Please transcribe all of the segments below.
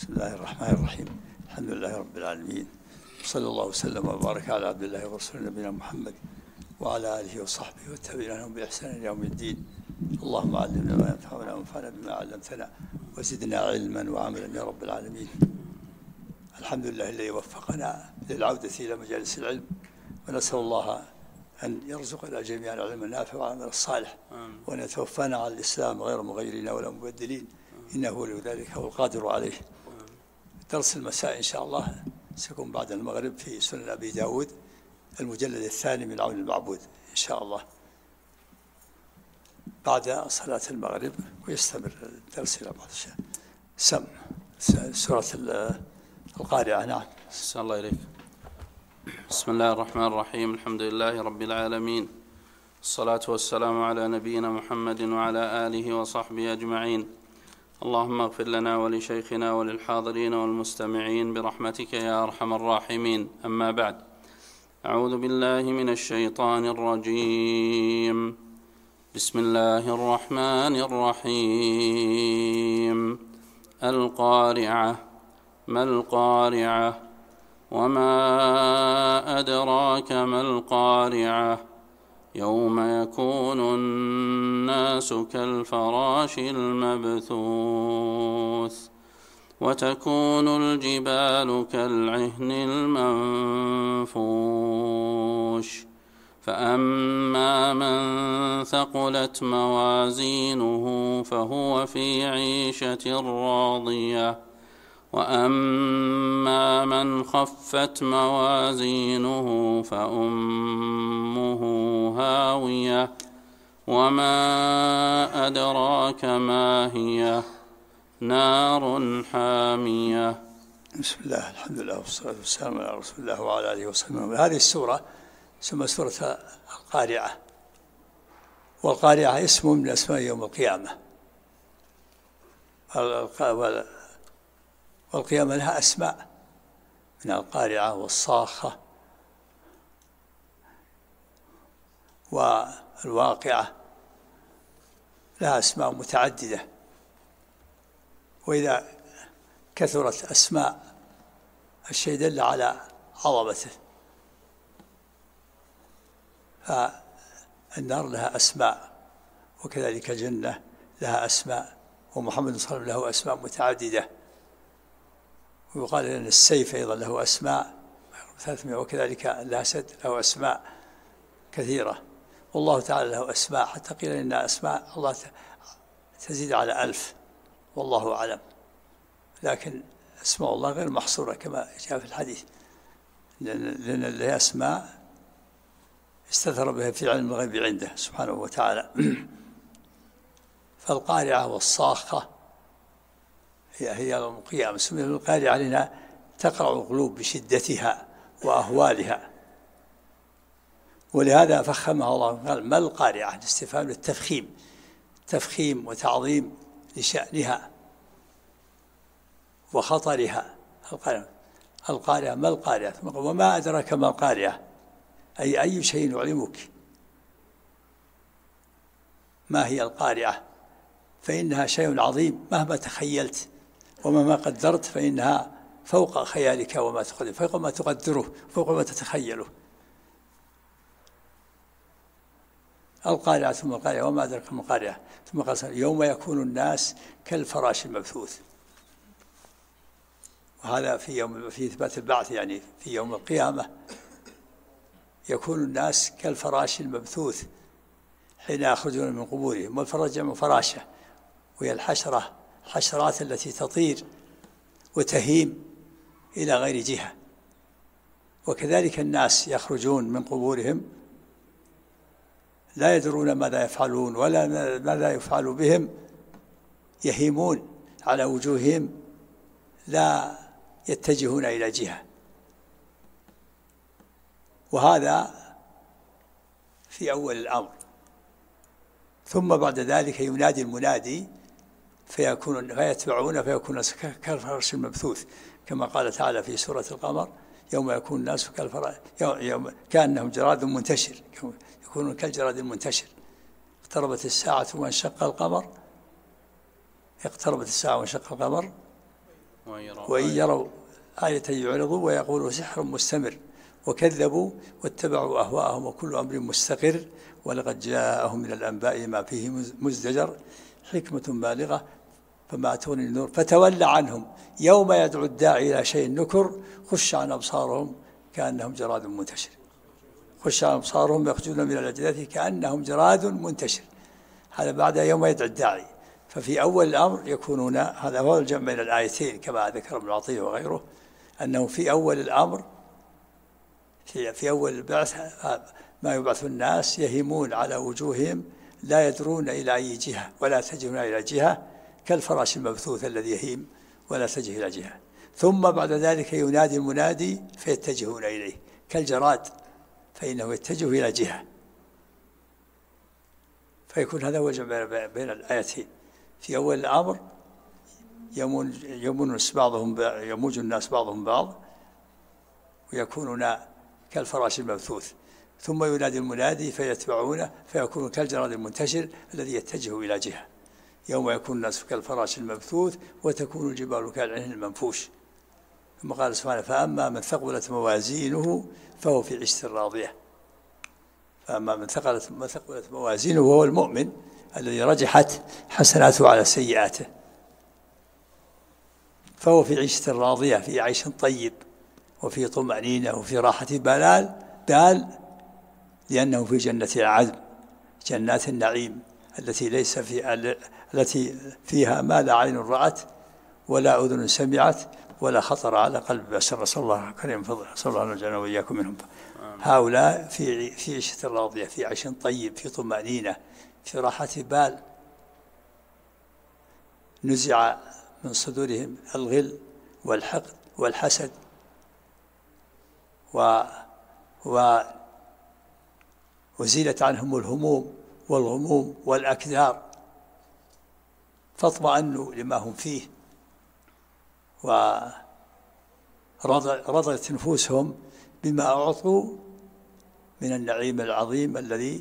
بسم الله الرحمن الرحيم. الحمد لله رب العالمين، صلى الله وسلم وبارك على عبد الله ورسوله نبينا محمد وعلى آله وصحبه والتابعين لهم بإحسان إلى يوم الدين. اللهم علمنا ما ينفعنا وانفعنا بما علمتنا وزدنا علما وعملا يا رب العالمين. الحمد لله الذي وفقنا للعودة إلى مجالس العلم، ونسأل الله أن يرزقنا جميعا العلم النافع والعمل الصالح، وأن يتوفانا على الإسلام غير مغيرين ولا مبدلين، إنه ولي ذلك هو القادر عليه. درس المساء إن شاء الله سيكون بعد المغرب في سنن أبي داود المجلد الثاني من عون المعبود إن شاء الله بعد صلاة المغرب، ويستمر الدرس إلى بعض الشيء. سورة القارعة. نعم. أحسن الله إليك. بسم الله الرحمن الرحيم. الحمد لله رب العالمين، الصلاة والسلام على نبينا محمد وعلى آله وصحبه أجمعين. اللهم اغفر لنا ولشيخنا وللحاضرين والمستمعين برحمتك يا أرحم الراحمين. أما بعد، أعوذ بالله من الشيطان الرجيم. بسم الله الرحمن الرحيم. القارعة. ما القارعة؟ وما أدراك ما القارعة؟ يوم يكون الناس كالفراش المبثوث، وتكون الجبال كالعهن المنفوش. فأما من ثقلت موازينه فهو في عيشة راضية، وأما من خفت موازينه فأمه هاوية، وما أدراك ما هي؟ نار حامية. بسم الله، الحمد لله والصلاة والسلام على رسول الله وعلى آله وصحبه. هذه السورة اسمها سورة القارعة، والقارعة اسم من أسماء يوم القيامة، والقيامة لها أسماء من القارعة والصاخة والواقعة، لها أسماء متعددة. وإذا كثرت أسماء الشيء دل على عظمته. فالنار لها أسماء، وكذلك الجنة لها أسماء، ومحمد صلى الله عليه وسلم له أسماء متعددة. ويقال أن السيف أيضا له أسماء 300، وكذلك الأسد له أسماء كثيرة، والله تعالى له أسماء، حتى قيل إن أسماء الله تزيد على 1000 والله أعلم، لكن أسماء الله غير محصورة كما جاء في الحديث، لأن له أسماء استثر بها في علم الغيب عنده سبحانه وتعالى. فالقارعة والصاخة هي يوم القيامة. سميت القارعة لأنها تقرع القلوب بشدتها وأهوالها، ولهذا فخمها الله قال ما القارعة، الاستفهام للتفخيم، تفخيم وتعظيم لشأنها وخطرها. القارعة ما القارعة؟ وما أدراك ما القارعة، أي شيء يعلمك ما هي القارعة، فإنها شيء عظيم مهما تخيلت ومهما قدرت، فإنها فوق خيالك وما تقدر، فوق ما تقدره، فوق ما تتخيله. القارعة ثم القارعة وما أدراك ما القارعة، ثم قال يوم يكون الناس كالفراش المبثوث. وهذا في إثبات البعث، يعني في يوم القيامة يكون الناس كالفراش المبثوث حين يخرجون من قبورهم. والفراش جمع فراشة، وهي الحشرات التي تطير وتهيم إلى غير جهة. وكذلك الناس يخرجون من قبورهم لا يدرون ماذا يفعلون ولا ماذا يفعل بهم، يهيمون على وجوههم لا يتجهون إلى جهة. وهذا في أول الأمر، ثم بعد ذلك ينادي المنادي فيتبعون فيكون كالفراش المبثوث، كما قال تعالى في سورة القمر يوم يكون الناس كالفراش يوم كأنهم جراد منتشر، يكونون كالجراد المنتشر. اقتربت الساعة وانشق القمر، اقتربت الساعة وانشق القمر وإن يروا آية يعرضوا ويقولوا سحر مستمر وكذبوا واتبعوا أهواءهم وكل أمر مستقر ولقد جاءهم من الأنباء ما فيه مزدجر حكمة بالغة فما تغني النور فتول عنهم يوم يدعو الداعي إلى شيء نكر خش عن أبصارهم كأنهم جراد منتشر. خش عن أبصارهم يخرجون من الأجداث كأنهم جراد منتشر. هذا بعد يوم يدعو الداعي. ففي أول الأمر يكونون، هذا هو الجمع بين الآيتين كما ذكر ابن عطية وغيره، أنه في أول الأمر في أول البعث ما يبعث الناس يهيمون على وجوههم لا يدرون إلى أي جهة ولا يتجهون إلى جهة كالفراش المبثوث الذي يهيم ولا يتجه إلى جهة. ثم بعد ذلك ينادي المنادي فيتجهون إليه كالجراد فإنه يتجه إلى جهة. فيكون هذا هو الجمع بين الآيتين. في أول الأمر يموج الناس بعضهم بعض ويكونون كالفراش المبثوث. ثم ينادي المنادي فيتبعونه فيكون كالجراد المنتشر الذي يتجه إلى جهة. يوم يكون الناس كالفراش المبثوث وتكون الجبال كالعهن المنفوش. ثم قال سبحانه فأما من ثقلت موازينه فهو في عيشة راضية. فأما من ثقلت موازينه وهو المؤمن الذي رجحت حسناته على سيئاته فهو في عيشة راضية، في عيش طيب وفي طمأنينة وفي راحة بال لأنه في جنة العدن، جنات النعيم التي فيها ما لا عين رأت ولا أذن سمعت ولا خطر على قلب بشر. نسأل الله كريم فضل، نسأل الله أن يجعلنا وإياكم منهم. هؤلاء في عيشة راضية، في عيش طيب، في طمأنينة، في راحة بال. نزع من صدورهم الغل والحقد والحسد وزيلت عنهم الهموم والغموم والأكدار فاطمأنوا لما هم فيه ورضت نفوسهم بما أعطوا من النعيم العظيم الذي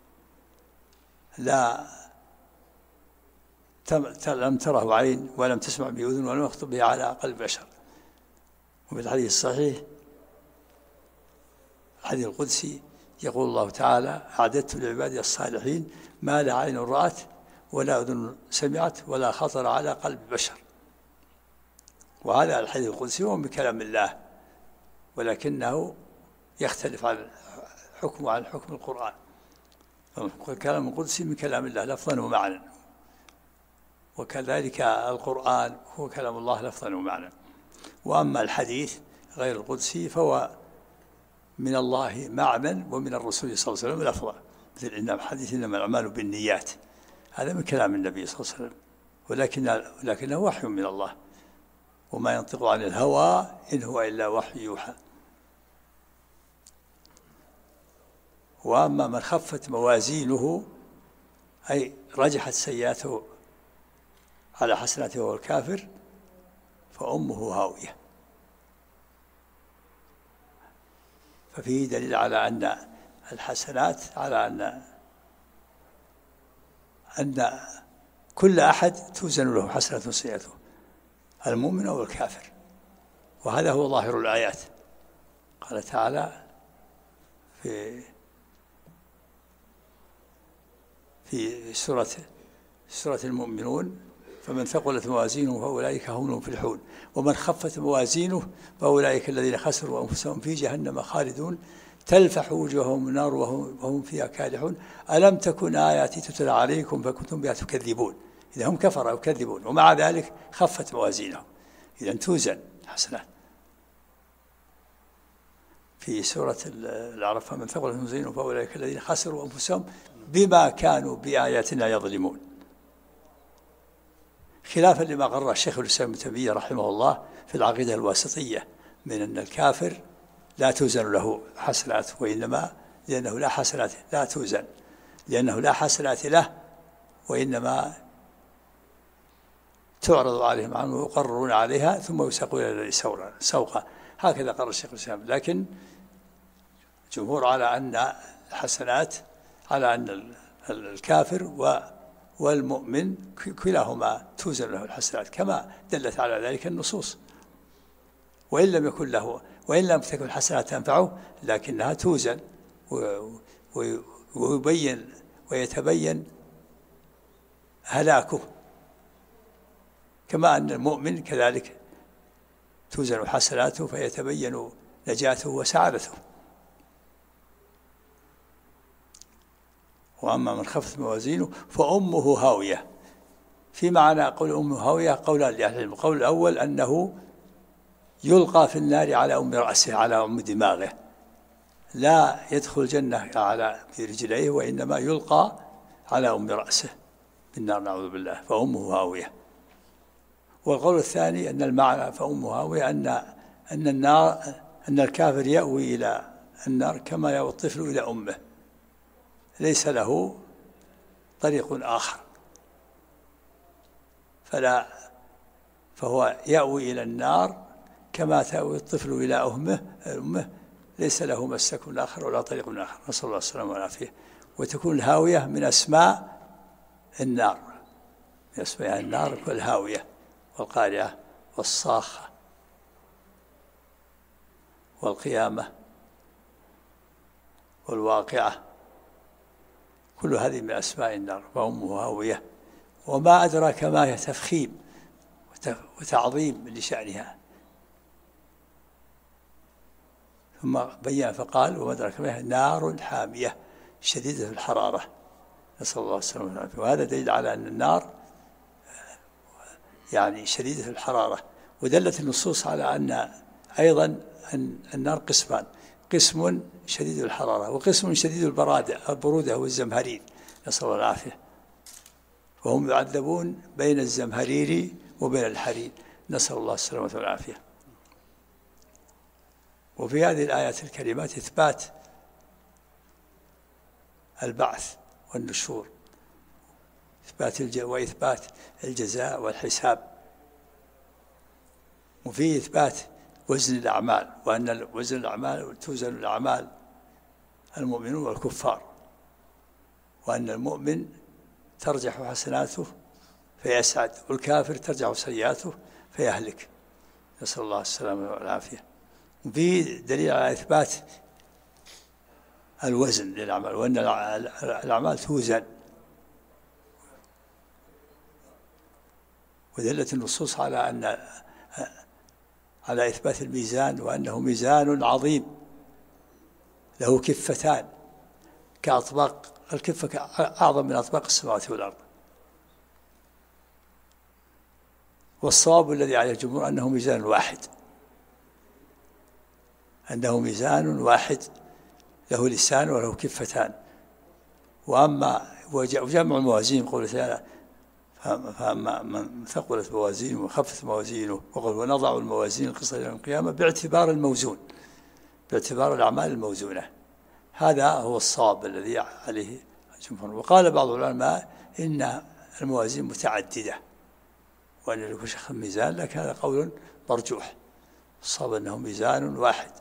لم تره عين ولم تسمع به أذن ولم يخطر به على قلب بشر. وفي الحديث الصحيح الحديث القدسي يقول الله تعالى أعددت لعبادي الصالحين ما لا عين رأت ولا أذن سمعت ولا خطر على قلب بشر. وهذا الحديث القدسي هو من كلام الله ولكنه يختلف عن حكم القرآن. الكلام القدسي من كلام الله لفظا ومعنى، وكذلك القرآن هو كلام الله لفظا ومعنى. وأما الحديث غير القدسي فهو من الله معنى ومن الرسول صلى الله عليه وسلم لفظا، مثل إن الحديث إنما الأعمال بالنيات، هذا من كلام النبي صلى الله عليه وسلم ولكنه وحي من الله وما ينطق عن الهوى إن هو إلا وحي يوحى. وأما من خفت موازينه أي رجحت سيئاته على حسناته وهو الكافر فأمه هاوية. ففيه دليل على أن الحسنات، على أن كل أحد توزن له حسنة سيئته، المؤمن أو الكافر. وهذا هو ظاهر الآيات. قال تعالى في سورة المؤمنون فمن ثقلت موازينه فأولئك هم المفلحون ومن خفت موازينه فأولئك الذين خسروا أنفسهم في جهنم خالدون تلفح وجوههم النار وهم فيها كالحون ألم تكن آياتي تتلى عليكم فكنتم بها تكذبون. إذا هم كفروا يكذبون ومع ذلك خفت موازينهم، إذا توزن حسنات. في سورة الأعراف فمن ثقلت موازينه فأولئك الذين خسروا أنفسهم بما كانوا بآياتنا يظلمون، خلافا لما قرر الشيخ الإسلام ابن تيمية رحمه الله في العقيدة الواسطية من أن الكافر لا توزن له حسنات، وإنما لأنه لا حسنات لا توزن، لأنه لا حسنات له وإنما تعرض عليهم عنه ويقررون عليها ثم يساقون إلى سوقا. هكذا قرر الشيخ الإسلام. لكن الجمهور على أن الحسنات على أن الكافر والمؤمن كلاهما توزن له الحسنات كما دلت على ذلك النصوص، وإن لم تكن الحسنات تنفعه لكنها توزن ويتبين هلاكه، كما أن المؤمن كذلك توزن حسناته فيتبين نجاته وسعادته. وأما من خفت موازينه فأمه هاوية. في معنى قول أمه هاوية قولان لأهل العلم. القول الأول أنه يلقى في النار على أم رأسه، على أم دماغه، لا يدخل الجنة على رجليه، وإنما يلقى على أم رأسه بالنار، نعوذ بالله، فأمه هاوية. والقول الثاني أن المعنى فأمه هاوية أن الكافر يأوي إلى النار كما يأوي الطفل إلى أمه، ليس له طريق آخر، فهو يأوي إلى النار كما تأوي الطفل إلى أمه، ليس له مسك آخر ولا طريق آخر، نسأل الله السلامة والعافية. وتكون الهاوية من أسماء النار، من أسماء النار والهاوية والقارعة والصاخة والقيامة والواقعة، كل هذه من أسماء النار، فأمه هاوية. وما أدراك ما هي، تفخيم وتعظيم لشأنها. ثم بين فقال وما أدراك ما هي، نار حامية شديدة الحرارة، نسأل الله السلامة والعافية. وهذا دليل على أن النار يعني شديدة الحرارة. ودلت النصوص على أن أيضا أن النار قسمان، قسم شديد الحرارة وقسم شديد البرودة والزمهرير، نسأل الله العافية، وهم يعذبون بين الزمهرير وبين الحرير، نسأل الله السلامة والعافية. وفي هذه الآيات الكريمات إثبات البعث والنشور، وإثبات الجزاء والحساب، وفيه إثبات وزن الأعمال، وأن وزن الأعمال توزن الأعمال المؤمنون والكفار، وأن المؤمن ترجح حسناته فيسعد، والكافر ترجح سيئاته فيهلك، نسأل الله السلامة والعافية. وفيه دليل على إثبات الوزن للأعمال، وأن الأعمال توزن، ودلت النصوص على إثبات الميزان، وأنه ميزان عظيم له كفتان كأطباق، الكفة أعظم من أطباق السماوات والأرض. والصواب الذي عليه الجمهور أنه ميزان واحد، أنه ميزان واحد له لسان وله كفتان. وأما وجمع الموازين قوله تعالى فأما من ثقلت موازينه وخفت موازينه، وقال ونضع الموازين القسط يوم القيامة باعتبار الموزون، باعتبار الأعمال الموزونة. هذا هو الصواب الذي عليه الجمهور. وقال بعض العلماء إن الموازين متعددة وأن لكل شخص ميزان، لكن هذا قول مرجوح، الصواب أنه ميزان واحد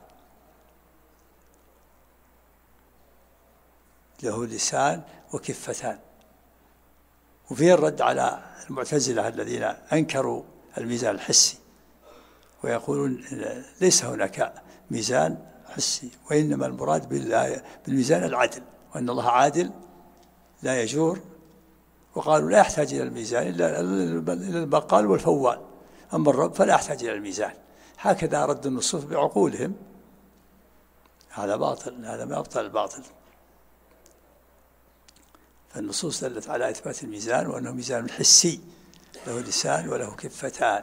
له لسان وكفتان. وفيه الرد على المعتزلة الذين أنكروا الميزان الحسي، ويقولون ليس هناك ميزان حسي، وإنما المراد بالميزان العدل، وأن الله عادل لا يجور. وقالوا لا يحتاج إلى الميزان إلا البقال والفوال، أما الرب فلا يحتاج إلى الميزان. هكذا رد النصوص بعقولهم، هذا باطل، هذا ما يبطل الباطل. فالنصوص دلت على إثبات الميزان، وأنه ميزان حسي له لسان وله كفتان.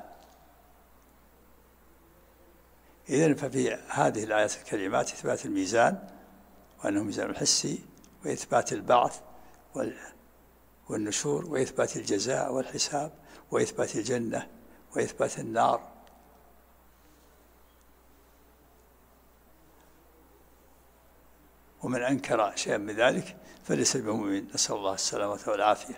إذن ففي هذه الآيات الكريمات إثبات الميزان، وأنه ميزان حسي، وإثبات البعث والنشور، وإثبات الجزاء والحساب، وإثبات الجنة، وإثبات النار. ومن أنكر شيئا من ذلك فليس بمؤمن، نسأل الله السلامة والعافية.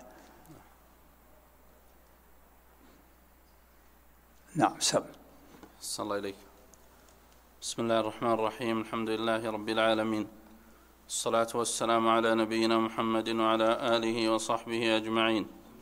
نعم سم. صلى الله عليك. بسم الله الرحمن الرحيم، الحمد لله رب العالمين، الصلاة والسلام على نبينا محمد وعلى آله وصحبه أجمعين.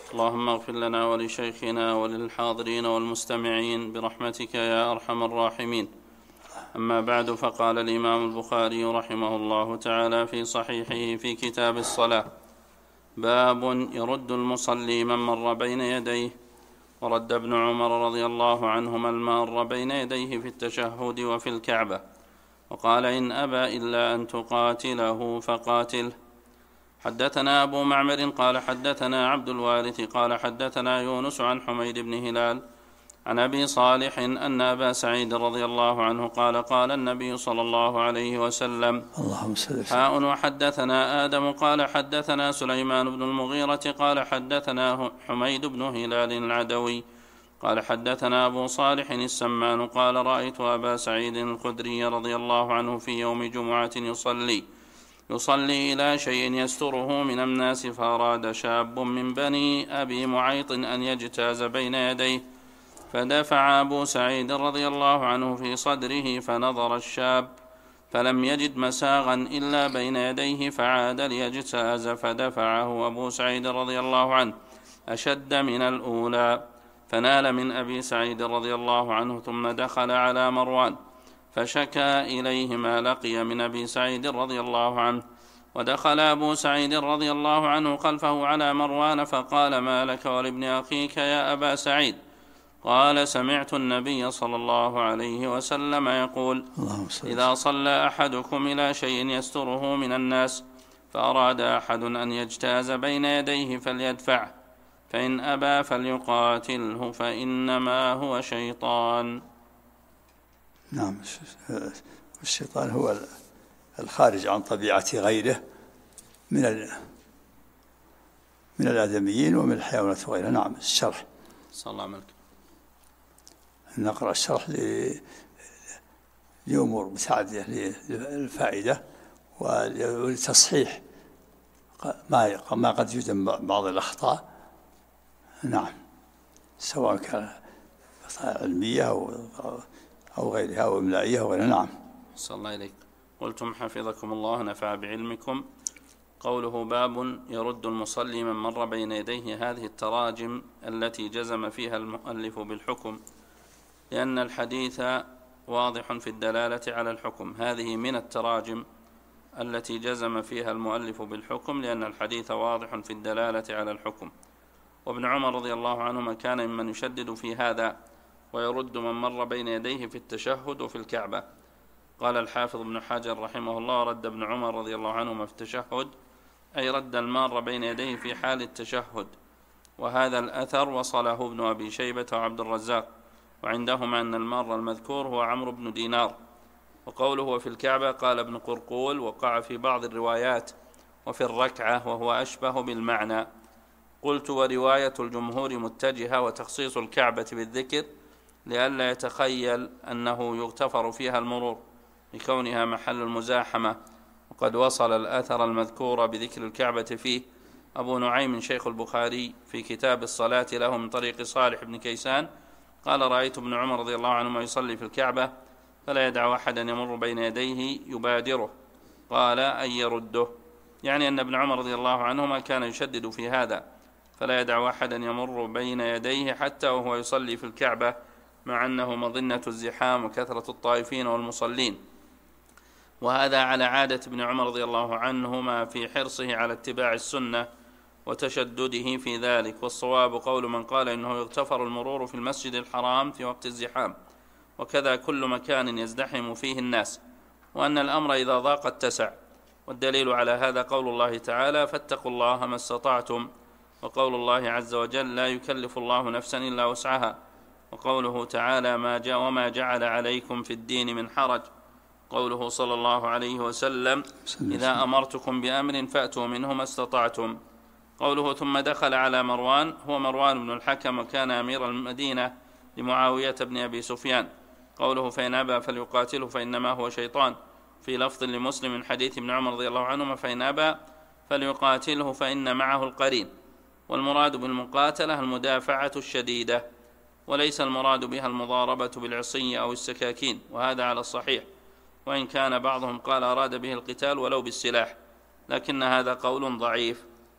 اللهم اغفر لنا ولشيخنا وللحاضرين والمستمعين برحمتك يا أرحم الراحمين. أما بعد، فقال الإمام البخاري رحمه الله تعالى في صحيحه في كتاب الصلاة: باب يرد المصلي من مر بين يديه. ورد ابن عمر رضي الله عنهما المار بين يديه في التشهد وفي الكعبة، وقال: إن أبى إلا أن تقاتله فقاتله. حدثنا أبو معمر قال حدثنا عبد الوارث قال حدثنا يونس عن حميد بن هلال عن أبي صالح أن أبا سعيد رضي الله عنه قال: قال النبي صلى الله عليه وسلم: حاء وحدثنا آدم قال حدثنا سليمان بن المغيرة قال حدثنا حميد بن هلال العدوي قال حدثنا أبو صالح السمان قال: رأيت أبا سعيد الخدري رضي الله عنه في يوم جمعة يصلي إلى شيء يستره من الناس، فأراد شاب من بني أبي معيط أن يجتاز بين يديه، فدفع أبو سعيد رضي الله عنه في صدره، فنظر الشاب فلم يجد مساغا إلا بين يديه، فعاد ليجتاز، فدفعه أبو سعيد رضي الله عنه أشد من الأولى، فنال من أبي سعيد رضي الله عنه، ثم دخل على مروان فشكى إليه ما لقي من أبي سعيد رضي الله عنه، ودخل أبو سعيد رضي الله عنه خلفه على مروان فقال: ما لك ولابن أخيك يا أبا سعيد؟ قال: سمعت النبي صلى الله عليه وسلم يقول: إذا صلى أحدكم إلى شيء يستره من الناس، فأراد أحد أن يجتاز بين يديه فليدفعه، فإن أبى فليقاتله، فإنما هو شيطان. نعم، الشيطان هو الخارج عن طبيعة غيره من الآدميين ومن الحيوانات وغيرها. نعم. الشرح صلى الله عليه وسلم. نقرأ الشرح لأمور متعددة للفائدة ولتصحيح ما قد يوجد بعض الأخطاء. نعم، سواء كان علمية أو غيرها أو إملائية أو غيرها. نعم. صلى الله عليك. قلتم حفظكم الله نفع بعلمكم. قوله: باب يرد المصلي من مر بين يديه. هذه التراجم التي جزم فيها المؤلف بالحكم، لأن الحديث واضح في الدلالة على الحكم. هذه من التراجم التي جزم فيها المؤلف بالحكم، لأن الحديث واضح في الدلالة على الحكم. وابن عمر رضي الله عنهما كان ممن يشدد في هذا ويرد من مر بين يديه في التشهد وفي الكعبة. قال الحافظ ابن حجر رحمه الله: رد ابن عمر رضي الله عنهما في التشهد، أي رد المار بين يديه في حال التشهد. وهذا الأثر وصله ابن أبي شيبة وعبد الرزاق، وعندهما أن المار المذكور هو عمرو بن دينار. وقوله وفي الكعبة قال ابن قرقول: وقع في بعض الروايات وفي الركعة، وهو أشبه بالمعنى. قلت: ورواية الجمهور متجهة، وتخصيص الكعبة بالذكر لئلا يتخيل أنه يغتفر فيها المرور لكونها محل المزاحمة. وقد وصل الأثر المذكور بذكر الكعبة فيه أبو نعيم شيخ البخاري في كتاب الصلاة له من طريق صالح بن كيسان قال: رأيت ابن عمر رضي الله عنهما يصلي في الكعبة فلا يدع أحدا يمر بين يديه يبادره، قال: أن يرده، يعني أن ابن عمر رضي الله عنهما كان يشدد في هذا، فلا يدع أحدا يمر بين يديه حتى وهو يصلي في الكعبة، مع أنه مظنة الزحام وكثرة الطائفين والمصلين. وهذا على عادة ابن عمر رضي الله عنهما في حرصه على اتباع السنة وتشدده في ذلك. والصواب قول من قال إنه يغتفر المرور في المسجد الحرام في وقت الزحام، وكذا كل مكان يزدحم فيه الناس، وأن الأمر إذا ضاق اتسع. والدليل على هذا قول الله تعالى: فاتقوا الله ما استطعتم، وقول الله عز وجل: لا يكلف الله نفسا إلا وسعها، وقوله تعالى: وما جعل عليكم في الدين من حرج، قوله صلى الله عليه وسلم: إذا أمرتكم بأمر فأتوا منه ما استطعتم. قوله ثم دخل على مروان، هو مروان بن الحكم، وكان أمير المدينة لمعاوية بن أبي سفيان. قوله فإن أبى فليقاتله فإنما هو شيطان، في لفظ لمسلم من حديث ابن عمر رضي الله عنهما: فإن أبى فليقاتله فإن معه القرين. والمراد بالمقاتلة المدافعة الشديدة، وليس المراد بها المضاربة بالعصي أو السكاكين، وهذا على الصحيح، وإن كان بعضهم قال أراد به القتال ولو بالسلاح، لكن هذا قول ضعيف.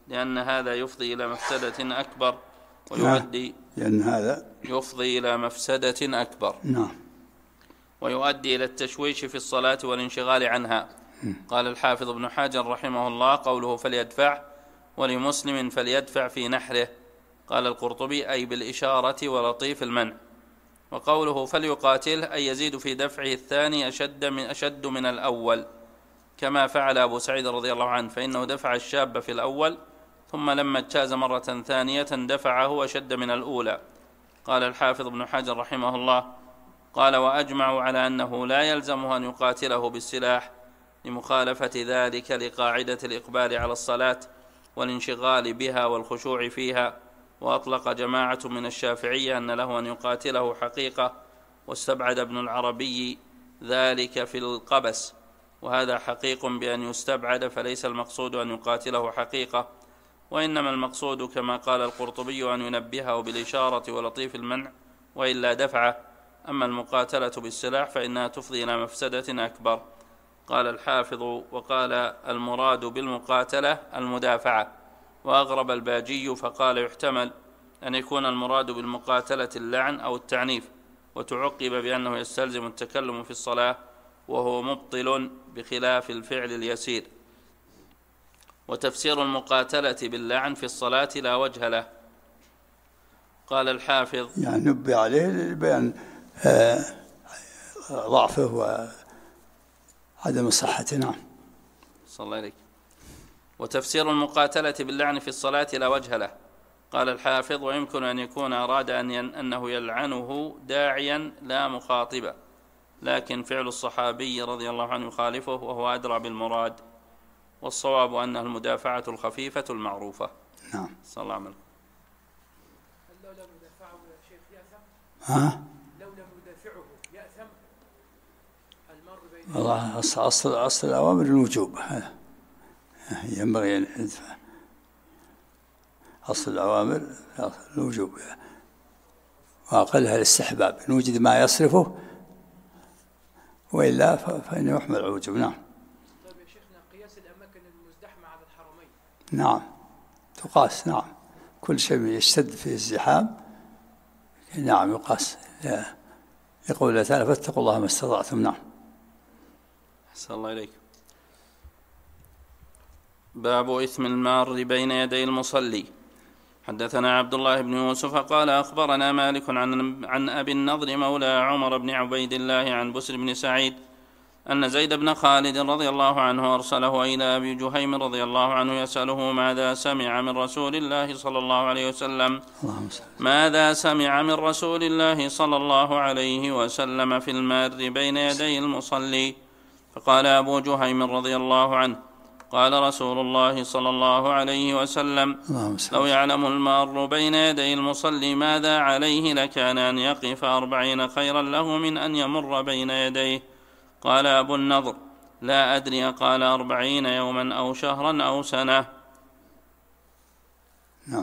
لأن هذا يفضي إلى مفسدة أكبر ويؤدي لأن هذا يفضي إلى مفسدة أكبر. نعم. ويؤدي إلى التشويش في الصلاة والانشغال عنها. قال الحافظ ابن حجر رحمه الله: قوله فليدفع، ولمسلم فليدفع في نحره. قال القرطبي: أي بالإشارة ولطيف المنع. وقوله فليقاتل أي يزيد في دفعه الثاني أشد من الأول، كما فعل أبو سعيد رضي الله عنه، فإنه دفع الشاب في الأول، ثم لما اجتاز مرة ثانية دفعه أشد من الأولى. قال الحافظ ابن حجر رحمه الله: قال: وأجمعوا على أنه لا يلزمه أن يقاتله بالسلاح لمخالفة ذلك لقاعدة الإقبال على الصلاة والانشغال بها والخشوع فيها. وأطلق جماعة من الشافعية أن له أن يقاتله حقيقة، واستبعد ابن العربي ذلك في القبس، وهذا حقيق بأن يستبعد، فليس المقصود أن يقاتله حقيقة، وإنما المقصود كما قال القرطبي أن ينبهه بالإشارة ولطيف المنع، وإلا دفعه. أما المقاتلة بالسلاح فإنها تفضي إلى مفسدة أكبر. قال الحافظ: وقال المراد بالمقاتلة المدافعة. وأغرب الباجي فقال: يحتمل أن يكون المراد بالمقاتلة اللعن أو التعنيف، وتعقب بأنه يستلزم التكلم في الصلاة، وهو مبطل بخلاف الفعل اليسير. وتفسير المقاتلة باللعن في الصلاة لا وجه له. قال الحافظ: يعني نبه عليه لبيان ضعفه وعدم صحته. نعم. صلى الله عليك. وتفسير المقاتلة باللعن في الصلاة لا وجه له. قال الحافظ: ويمكن أن يكون أراد أنه يلعنه داعيا لا مخاطبا، لكن فعل الصحابي رضي الله عنه يخالفه، وهو أدرى بالمراد، والصواب أنها المدافعة الخفيفة المعروفة. نعم. صلى الله عليه وسلم. لو لم يدافعه يا شيخ يأثم؟ لو لم يدافعه يأثم؟ المر بين والله أصل الأوامر الوجوب، ينبغي أن يدفع. أصل الأوامر الوجوب، وأقلها الاستحباب إن وجد ما يصرفه، وإلا فإنه يحمل على الوجوب. نعم. طيب يا شيخنا، قياس الأماكن المزدحمة على الحرمين؟ نعم تقاس. نعم، كل شيء يشتد فيه الزحام نعم يقاس، يقول الله تعالى: فاتقوا الله ما استطعتم. نعم. أحسن الله إليك. باب إثم المار بين يدي المصلي. حدثنا عبد الله بن يوسف قال: أخبرنا مالك عن أبي النضر مولى عمر بن عبيد الله عن بسر بن سعيد أن زيد بن خالد رضي الله عنه أرسله إلى أبي جهيم رضي الله عنه يسأله ماذا سمع من رسول الله صلى الله عليه وسلم في المار بين يدي المصلي. فقال أبو جهيم رضي الله عنه: قال رسول الله صلى الله عليه وسلم: لو يعلم المار بين يدي المصلي ماذا عليه لكان أن يقف 40 خيرا له من أن يمر بين يديه. قال أبو النضر: لا أدري، قال 40 يوما أو شهرا أو سنة. نعم.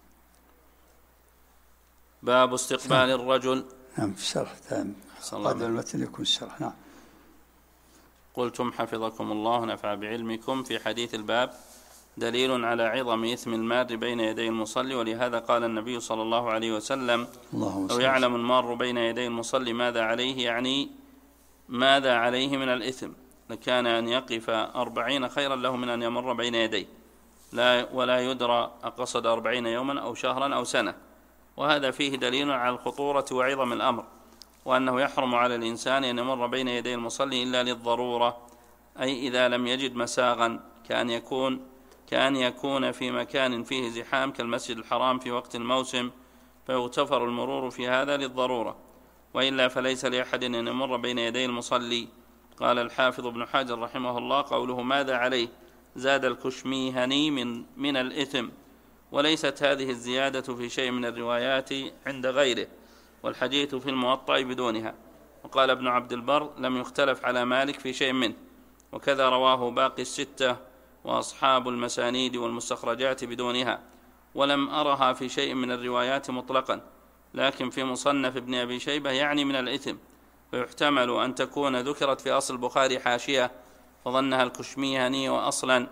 باب استقبال الرجل. نعم، في الشرح قبل المتن يكون الشرح. نعم. قلتم حفظكم الله نفع بعلمكم: في حديث الباب دليل على عظم إثم المار بين يدي المصلي، ولهذا قال النبي صلى الله عليه وسلم: لو يعلم المار بين يدي المصلي ماذا عليه، يعني ماذا عليه من الإثم، لكان أن يقف 40 خيرا له من أن يمر بين يديه، ولا يدرى أقصد 40 يوما أو شهرا أو سنة. وهذا فيه دليل على الخطورة وعظم الأمر، وأنه يحرم على الإنسان أن يمر بين يدي المصلي إلا للضرورة، أي إذا لم يجد مساغا، كأن يكون في مكان فيه زحام كالمسجد الحرام في وقت الموسم، فيغتفر المرور في هذا للضرورة، وإلا فليس لأحد أن يمر بين يدي المصلي. قال الحافظ ابن حجر رحمه الله: قوله ماذا عليه زاد الكشميهني من الإثم، وليست هذه الزيادة في شيء من الروايات عند غيره، والحديث في الموطأ بدونها. وقال ابن عبد البر: لم يختلف على مالك في شيء منه، وكذا رواه باقي الستة وأصحاب المسانيد والمستخرجات بدونها، ولم أرها في شيء من الروايات مطلقا، لكن في مصنف ابن أبي شيبة يعني من الإثم، فيحتمل أن تكون ذكرت في أصل البخاري حاشية فظنها الكشميهني أصلا،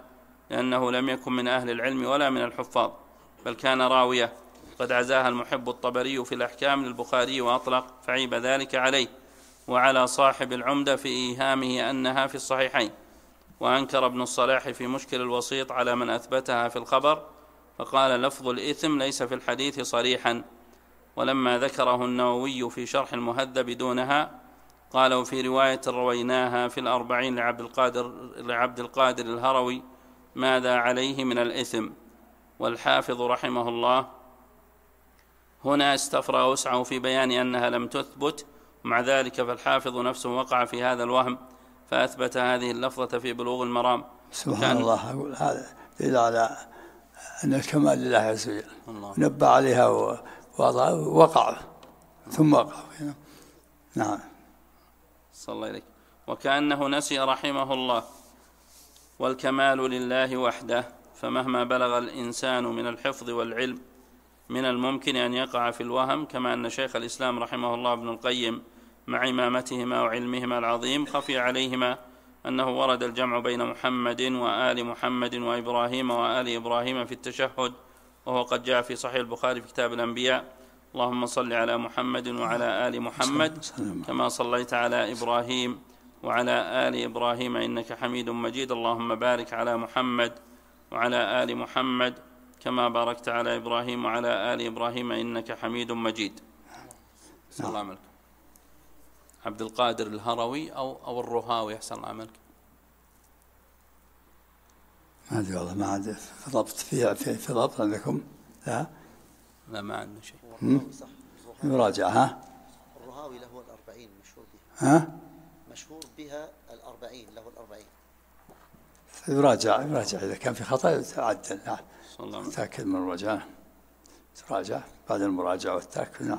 لأنه لم يكن من أهل العلم ولا من الحفاظ، بل كان راوية، قد عزاها المحب الطبري في الأحكام للبخاري وأطلق، فعيب ذلك عليه وعلى صاحب العمدة في إيهامه أنها في الصحيحين. وأنكر ابن الصلاح في مشكل الوسيط على من أثبتها في الخبر، فقال لفظ الإثم ليس في الحديث صريحا. ولما ذكره النووي في شرح المهذب دونها قال: وفي رواية رويناها في الأربعين لعبد القادر الهروي ماذا عليه من الإثم. والحافظ رحمه الله هنا استفرغ وسعه في بيان أنها لم تثبت، ومع ذلك فالحافظ نفسه وقع في هذا الوهم، فأثبت هذه اللفظة في بلوغ المرام. سبحان الله. أقول هذا دليل على أن الكمال لله عز وجل، نبه عليها ووقع ثم وقع. نعم. صلى الله عليه. وكأنه نسي رحمه الله: والكمال لله وحده، فمهما بلغ الإنسان من الحفظ والعلم من الممكن أن يقع في الوهم، كما أن شيخ الإسلام رحمه الله ابن القيم مع إمامتهما وعلمهما العظيم خفي عليهما أنه ورد الجمع بين محمد وآل محمد وإبراهيم وآل إبراهيم في التشهد، وهو قد جاء في صحيح البخاري في كتاب الأنبياء: اللهم صل على محمد وعلى آل محمد كما صليت على إبراهيم وعلى آل إبراهيم إنك حميد مجيد، اللهم بارك على محمد وعلى آل محمد كما باركت على إبراهيم وعلى آل إبراهيم إنك حميد مجيد. صلى الله عليك. عبد القادر الهروي أو الرهاوي، أحسن الله عملك. ما أدري والله، ما عاد في ضبط في ضبط عندكم؟ لا ما عندنا شيء. مراجعة. ها؟ الرهاوي له الأربعين مشهور بها. ها؟ مشهور بها الأربعين، له الأربعين. يراجع إذا كان في خطأ يتعدل. نعم. تأكد من المراجعة، تراجع بعد المراجعة والتأكد. نعم.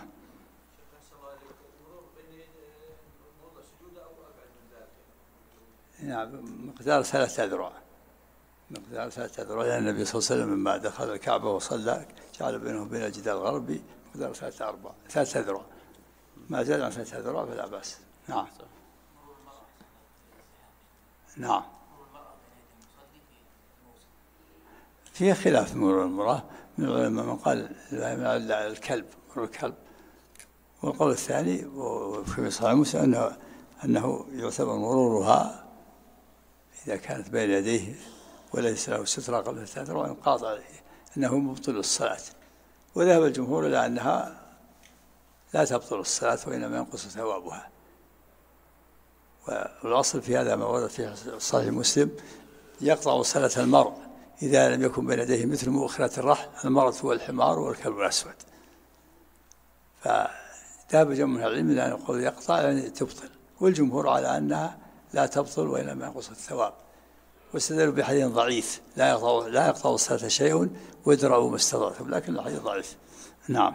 نعم. مقدار 3 أذرع. مقدار 3 أذرع، لأن النبي صلى الله عليه وسلم لما دخل الكعبة وصلى جعل بينه وبين الجدار الغربي مقدار 3 أذرع. ما زاد عن 3 أذرع فلا بأس. نعم. نعم. فيه خلاف مرور المرأة من العلماء، من قال الكلب، مرور الكلب، والقول الثاني وفي صحيح مسلم أنه يعتبر مرورها إذا كانت بين يديه وليس له سترة قبل 3 أذرع ينقاطع عليه، أنه مبطل الصلاة. وذهب الجمهور إلى أنها لا تبطل الصلاة وإنما ينقص ثوابها. والأصل في هذا ما ورد في صحيح مسلم: يقطع صلاة المرء إذا لم يكن بين يديه مثل مؤخرة الرحل المرأة والحمار والكلب الأسود. فذهب جمع من العلم إلى أن يقول يقطع يعني تبطل، والجمهور على أنها لا تبطل وإنما ينقص الثواب، واستدلوا بحديث ضعيف: لا يقطع الصلاة شيء وادرأوا ما استطعتم، لكن الحديث ضعيف. نعم.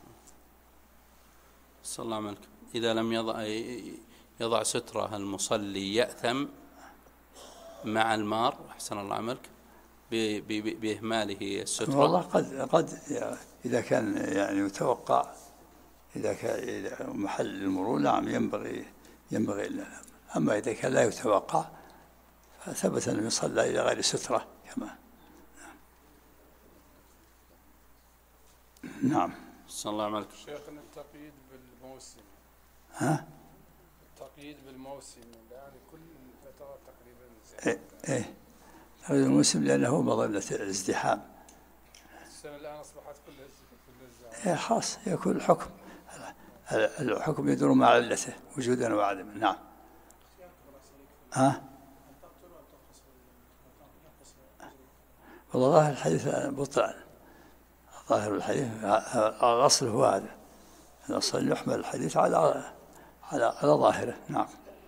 صلى الله عليه. إذا لم يضع سترة المصلي يأثم مع المار، أحسن الله عملك، بإهماله السترة؟ والله قد إذا كان يعني يتوقع، إذا كان محل المرور نعم ينبغي أما إذا كان لا يتوقع فثبت أنه يصلى إلى غير سترة كما. نعم. صلى الله عليه. شيخنا التقييد بالموسم. ها؟ التقييد بالموسم الآن كل فترة تقريبا. إيه الموسم لأنه مظلة الازدحام. السنة الآن أصبحت كل خاص يكون الحكم يدور مع علته وجودا وعدما. نعم. ها؟ والله ظاهر الحديث بطلان، ظاهر الحديث الأصل هو هذا، الأصل يحمل الحديث على ظاهره. نعم.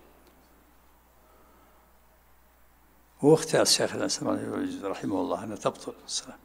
واختار الشيخ الإسلام رحمه الله أن تبطل الصلاة.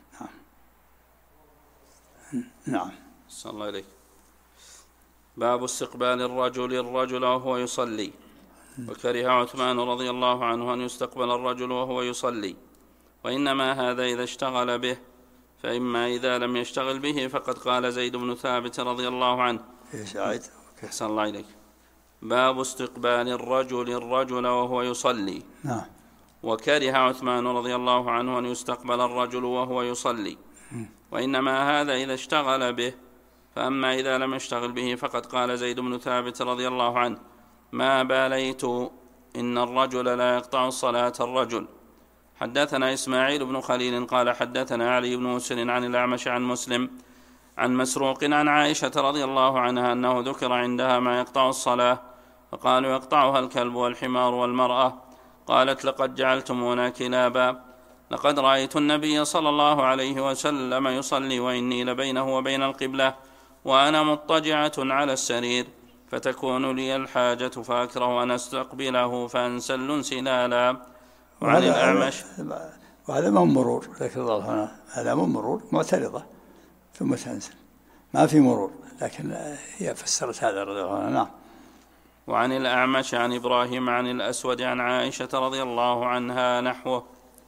نعم. صلى الله عليه. باب استقبال الرجل وهو يصلي. وكره عثمان رضي الله عنه أن يستقبل الرجل وهو يصلي، وإنما هذا إذا اشتغل به، فإما إذا لم يشتغل به، فقد قال زيد بن ثابت رضي الله عنه. أحسن الله إليك. باب استقبال الرجل وهو يصلي. نعم. وكره عثمان رضي الله عنه أن يستقبل الرجل وهو يصلي، وإنما هذا إذا اشتغل به، فأما إذا لم يشتغل به فقد قال زيد بن ثابت رضي الله عنه: ما باليت إن الرجل لا يقطع صلاة الرجل. حدثنا إسماعيل بن خليل قال حدثنا علي بن مسر عن الأعمش عن مسلم عن مسروق عن عائشة رضي الله عنها أنه ذكر عندها ما يقطع الصلاة، فقالوا: يقطعها الكلب والحمار والمرأة. قالت: لقد جعلتمونا كلابا. لقد رأيت النبي صلى الله عليه وسلم يصلي وإني لبينه وبين القبلة وأنا مضطجعة على السرير، فتكون لي الحاجة فأكره أن أستقبله فأنسل انسلالا. وعن الأعمش. وهذا ما مرور، ذكر الله عنه، هذا ما مرور، معترضة ثم تنزل، ما في مرور، لكن هي فسرت هذا رضي الله عنه. نعم. وعن الأعمش عن إبراهيم عن الأسود عن عائشة رضي الله عنها نحوه.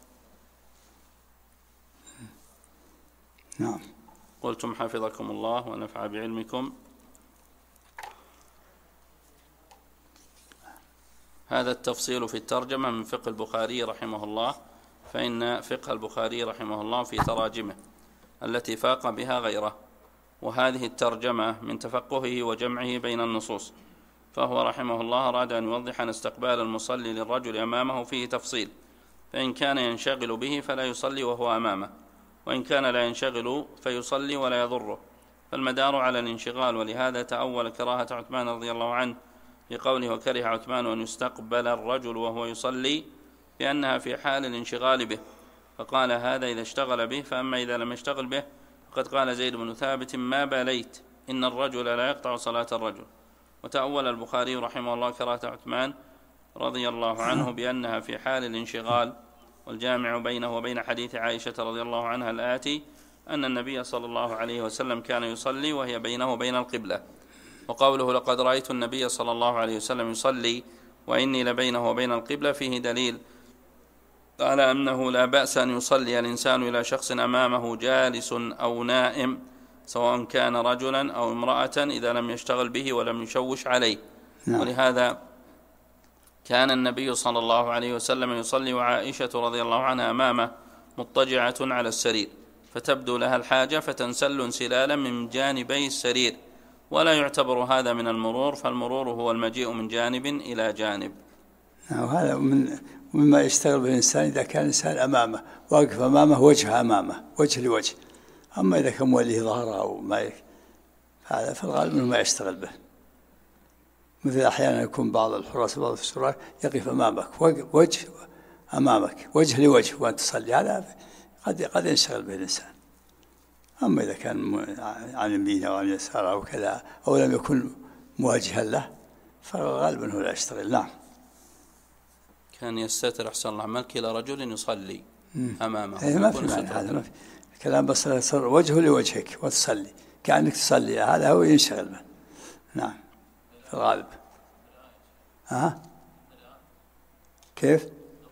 نعم. قلتم حفظكم الله ونفع بعلمكم. هذا التفصيل في الترجمة من فقه البخاري رحمه الله، فإن فقه البخاري رحمه الله في تراجمه التي فاق بها غيره، وهذه الترجمة من تفقهه وجمعه بين النصوص، فهو رحمه الله أراد أن يوضح أن استقبال المصلي للرجل أمامه فيه تفصيل، فإن كان ينشغل به فلا يصلي وهو أمامه، وإن كان لا ينشغل فيصلي ولا يضره، فالمدار على الانشغال. ولهذا تأول كراهة عثمان رضي الله عنه بقوله: وكره عثمان أن يستقبل الرجل وهو يصلي، بأنها في حال الانشغال به، فقال هذا إذا اشتغل به، فأما إذا لم يشتغل به فقد قال زيد بن ثابت: ما باليت إن الرجل لا يقطع صلاة الرجل. وتأول البخاري رحمه الله كراهة عثمان رضي الله عنه بأنها في حال الانشغال، والجامع بينه وبين حديث عائشة رضي الله عنها الآتي أن النبي صلى الله عليه وسلم كان يصلي وهي بينه وبين القبلة. وقوله: لقد رأيت النبي صلى الله عليه وسلم يصلي وإني لبينه وبين القبلة فيه دليل على أنه لا بأس أن يصلي الإنسان إلى شخص أمامه جالس أو نائم، سواء كان رجلا أو امرأة، إذا لم يشتغل به ولم يشوش عليه. ولهذا كان النبي صلى الله عليه وسلم يصلي وعائشة رضي الله عنها أمامه مضطجعة على السرير، فتبدو لها الحاجة فتنسل انسلالا من جانبي السرير، ولا يعتبر هذا من المرور، فالمرور هو المجيء من جانب إلى جانب. وهذا مما يشتغل به الإنسان إذا كان الإنسان أمامه واقف أمامه وجهه أمامه وجه لوجه، أما إذا كان موليه ظهره أو ما هذا فالغالب منه ما يشتغل به. مثل أحيانا يكون بعض الحراس بعض السراج يقف أمامك وجه أمامك وجه لوجه وأنت تصلي، هذا قد ينشغل به الإنسان. أما إذا كان عن يمينه أو عن يساره أو كذا أو لم يكن مواجها له فالغالب منه لا يشتغل. نعم. كان يستتر أحسن الله عملك إلى رجل يصلي أمامه. ما في معنى هذا، ما في كلام، بس صار وجهه لوجهك وتصلي كأنك تصلي، هذا هو ينشغل به. نعم في الغالب. كيف؟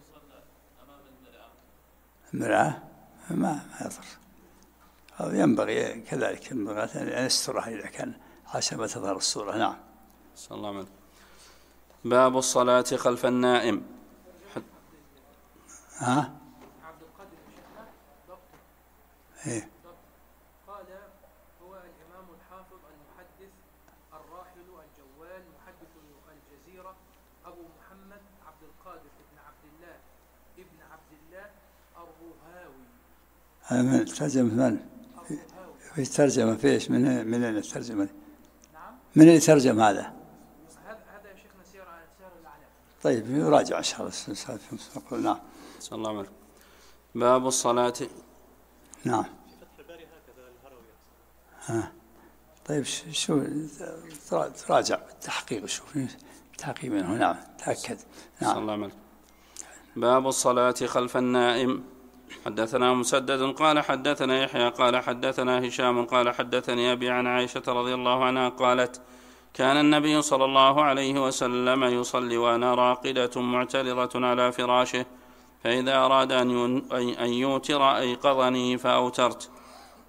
المرآة ما يضر، ينبغي كذلك ينبغي أن يسترها إذا كان عشان ما تظهر الصورة. نعم. صلى الله عليه وسلم. باب الصلاة خلف النائم. عبد القادر شيخنا ضبط. إيه. قال هو الإمام الحافظ المحدث الراحل الجوال محدث الجزيرة أبو محمد عبد القادر ابن عبد الله الرهاوي. هذا من ترجمة من؟ في ترجمة فيش من الترجمة؟ نعم. من اللي ترجم هذا؟ هذا يا شيخنا سير الأعلام. طيب يراجع إن شاء الله. نعم. صلى الله عليه وسلم. باب الصلاة. نعم. في فتح الباري هكذا الهروي. طيب شو تراجع التحقيق، شوف تحقيق منه. نعم تأكد. نعم. صلى الله عليه وسلم. باب الصلاة خلف النائم. حدثنا مسدد قال حدثنا يحيى قال حدثنا هشام قال حدثني أبي عن عائشة رضي الله عنها قالت: كان النبي صلى الله عليه وسلم يصلي وأنا راقدة معترضة على فراشه، فإذا أراد أن يوتر أيقظني فأوترت.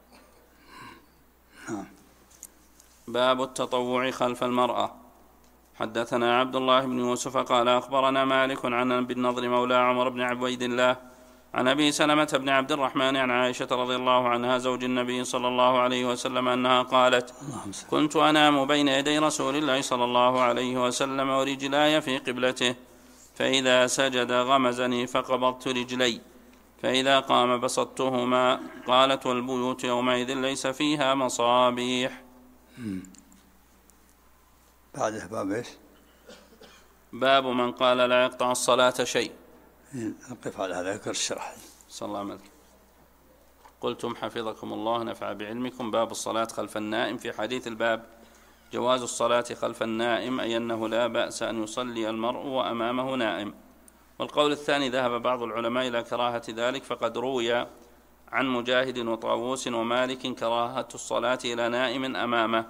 باب التطوع خلف المرأة. حدثنا عبد الله بن يوسف قال أخبرنا مالك عن أبي النضر مولى عمر بن عبيد الله عن أبي سلمة بن عبد الرحمن عن عائشة رضي الله عنها زوج النبي صلى الله عليه وسلم أنها قالت: كنت أنام بين يدي رسول الله صلى الله عليه وسلم ورجلاي في قبلته، فإذا سجد غمزني فقبضت رجلي، فإذا قام بسطتهما. قالت: والبيوت يومئذ ليس فيها مصابيح. بعده باب ايش؟ باب من قال لا يقطع الصلاة شيء. نقف على هذا، ذكر الشرح. صلى الله عليه وسلم. قلتم حفظكم الله نفع بعلمكم. باب الصلاة خلف النائم. في حديث الباب جواز الصلاة خلف النائم، أي أنه لا بأس أن يصلي المرء وأمامه نائم. والقول الثاني ذهب بعض العلماء إلى كراهة ذلك، فقد روي عن مجاهد وطاووس ومالك كراهة الصلاة إلى نائم أمامه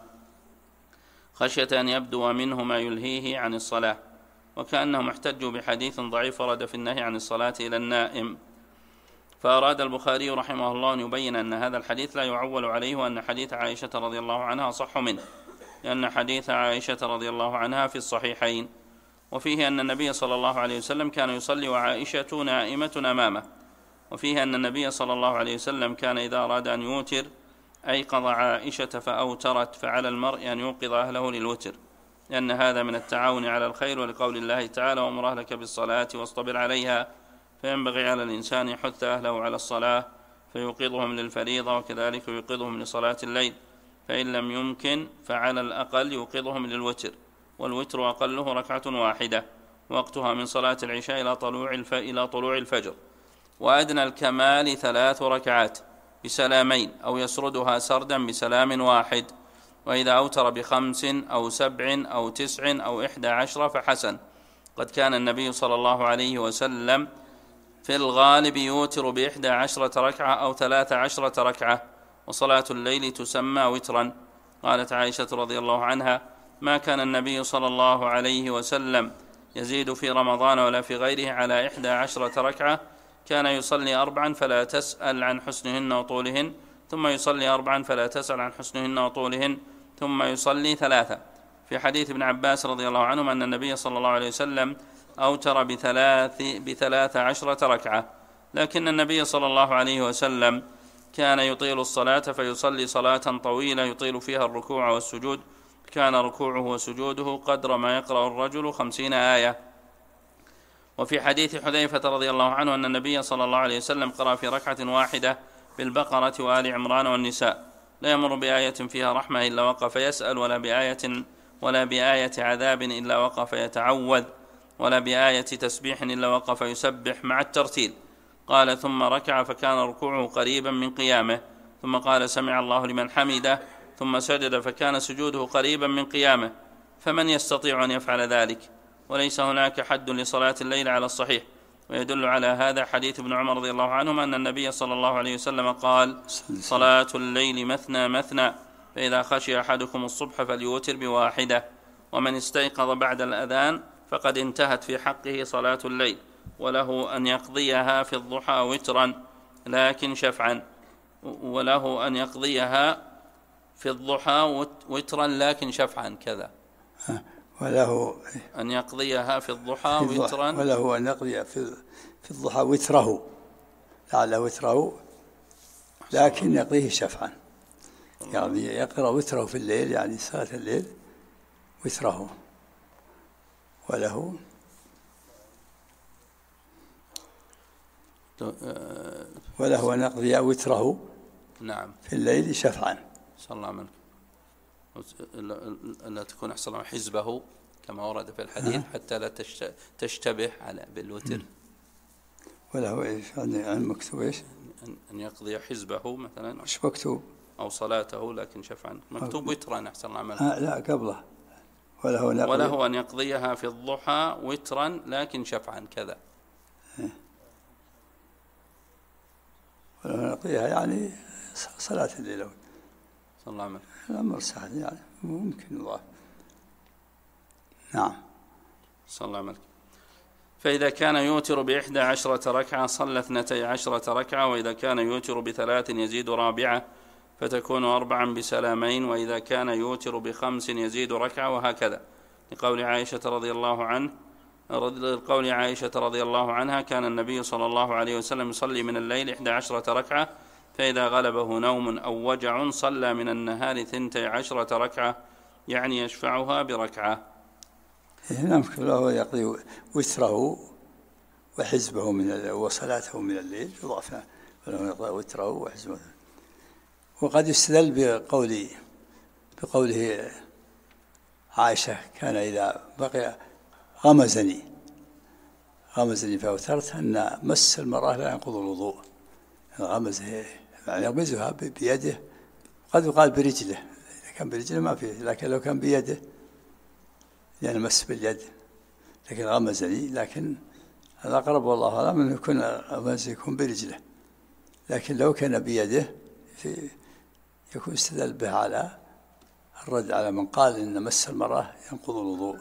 خشية أن يبدو منه ما يلهيه عن الصلاة، وكأنهم احتجوا بحديث ضعيف ورد في النهي عن الصلاة إلى النائم. فأراد البخاري رحمه الله أن يبين أن هذا الحديث لا يعول عليه، وأن حديث عائشة رضي الله عنها صح منه، لأن حديث عائشة رضي الله عنها في الصحيحين، وفيه أن النبي صلى الله عليه وسلم كان يصلي وعائشة نائمة أمامه، وفيه أن النبي صلى الله عليه وسلم كان إذا أراد أن يوتر أيقظ عائشة فأوترت، فعلى المرء أن يوقظ أهله للوتر، لأن هذا من التعاون على الخير، ولقول الله تعالى: وأمر أهلك بالصلاة واصطبر عليها. فينبغي على الإنسان يحث أهله على الصلاة فيوقظهم للفريضة، وكذلك يوقظهم لصلاة الليل، فإن لم يمكن فعلى الأقل يوقظهم للوتر، والوتر أقله ركعة واحدة، وقتها من صلاة العشاء إلى طلوع الفجر، وأدنى الكمال 3 ركعات بسلامين، أو يسردها سردا بسلام واحد، وإذا أوتر ب5 أو 7 أو 9 أو 11 فحسن. قد كان النبي صلى الله عليه وسلم في الغالب يوتر ب11 ركعة أو 13 ركعة، وصلاة الليل تسمى وترا. قالت عائشة رضي الله عنها: ما كان النبي صلى الله عليه وسلم يزيد في رمضان ولا في غيره على 11 ركعة، كان يصلي 4 فلا تسأل عن حسنهن وطولهن، ثم يصلي 4 فلا تسأل عن حسنهن وطولهن، ثم يصلي 3. في حديث ابن عباس رضي الله عنه أن النبي صلى الله عليه وسلم أوتر ب13 ركعة، لكن النبي صلى الله عليه وسلم كان يطيل الصلاة فيصلي صلاة طويلة يطيل فيها الركوع والسجود، كان ركوعه وسجوده قدر ما يقرأ الرجل 50 آية. وفي حديث حذيفة رضي الله عنه أن النبي صلى الله عليه وسلم قرأ في ركعة واحدة بالبقرة وآل عمران والنساء: لا يمر بآية فيها رحمة إلا وقف يسأل، ولا بآية عذاب إلا وقف يتعوذ، ولا بآية تسبيح إلا وقف يسبح مع الترتيل. قال: ثم ركع فكان ركوعه قريبا من قيامه، ثم قال: سمع الله لمن حمده، ثم سجد فكان سجوده قريبا من قيامه. فمن يستطيع أن يفعل ذلك؟ وليس هناك حد لصلاة الليل على الصحيح. ويدل على هذا حديث ابن عمر رضي الله عنهما أن النبي صلى الله عليه وسلم قال: صلاة الليل مثنى مثنى، فإذا خشي أحدكم الصبح فليوتر ب1، ومن استيقظ بعد الأذان فقد انتهت في حقه صلاة الليل، وله أن يقضيها في الضحى وترا لكن شفعا، وله أن يقضيها في الضحى وترا لكن شفعا كذا، وله أن يقضيها في الضحى وترا، وله أن يقضي في الضحى وتره، لعل وتره لكن يقضيه شفعا، يعني يقرأ وتره في الليل، يعني صلاة الليل وتره، وله أن يقضي وتره نعم في الليل شفعا. صلى الله عليه وسلم. لا تكون أحسن حزبه كما ورد في الحديث حتى لا تشتبه على بالوتر. وله إيش يعني مكتوب إيش؟ أن يقضي حزبه مثلا، مش مكتوب، أو صلاته لكن شفعا، مكتوب وترا أحسن العمل. لا قبله وله أن يقضيها في الضحى وترا لكن شفعا كذا. وله أن يقضيها يعني صلاة الليل. صلى الله عليه وسلم. الأمر سهل يعني ممكن الله. نعم. صلى الله عليه وسلم. فإذا كان يوتر ب11 ركعة صلى 12 ركعة، وإذا كان يوتر ب3 يزيد رابعة فتكون 4 بسلامين، وإذا كان يوتر ب5 يزيد ركعة، وهكذا، لقول عائشة رضي الله عنها كان النبي صلى الله عليه وسلم يصلي من الليل 11 ركعة، فإذا غلبه نوم أو وجع صلى من النهار 12 ركعة، يعني يشفعها بركعة. نعم، كله يقضي وتره وحزبه وصلاته من الليل يضاف يقضي وتره وحزبه. وقد يستدل بقوله عائشة كان إذا بقي غمزني فأوترت أن مس المرأة لا ينقض الوضوء. غمزه يعني يغمزها بيده، قد يقال برجله، إذا كان برجله ما فيه، لكن لو كان بيده يعني مس باليد، لكن غمزني، لكن هذا أقرب والله أعلم أنه يكون غمز يكون برجله، لكن لو كان بيده يكون استدل به على الرد على من قال إن مس المرأة ينقض الوضوء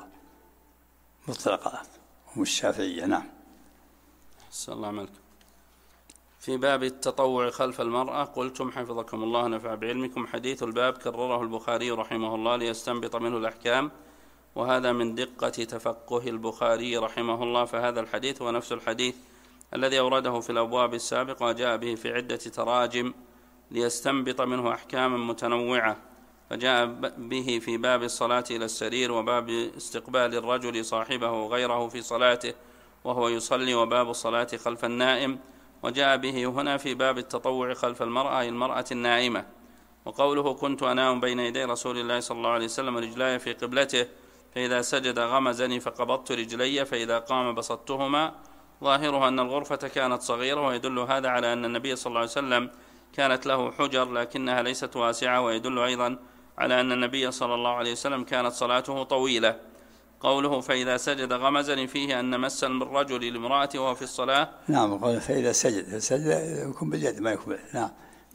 مطلقا، هم الشافعية. نعم. صلى الله عليه. في باب التطوع خلف المرأة قلتم حفظكم الله نفع بعلمكم: حديث الباب كرره البخاري رحمه الله ليستنبط منه الأحكام، وهذا من دقة تفقه البخاري رحمه الله، فهذا الحديث هو نفس الحديث الذي أورده في الأبواب السابقة وجاء به في عدة تراجم ليستنبط منه أحكاما متنوعة، فجاء به في باب الصلاة إلى السرير، وباب استقبال الرجل صاحبه وغيره في صلاته وهو يصلي، وباب الصلاة خلف النائم، وجاء به هنا في باب التطوع خلف المرأة المرأة النائمة. وقوله كنت أنام بين يدي رسول الله صلى الله عليه وسلم رجلاي في قبلته فإذا سجد غمزني فقبضت رجلي فإذا قام بسطتهما، ظاهرها أن الغرفة كانت صغيرة، ويدل هذا على أن النبي صلى الله عليه وسلم كانت له حجر لكنها ليست واسعة، ويدل أيضا على أن النبي صلى الله عليه وسلم كانت صلاته طويلة. قوله فإذا سجد غمزني فيه أن مس الرجل لامرأته وهو في الصلاة. نعم، قال فإذا سجد يكون باليد ما يكون. نعم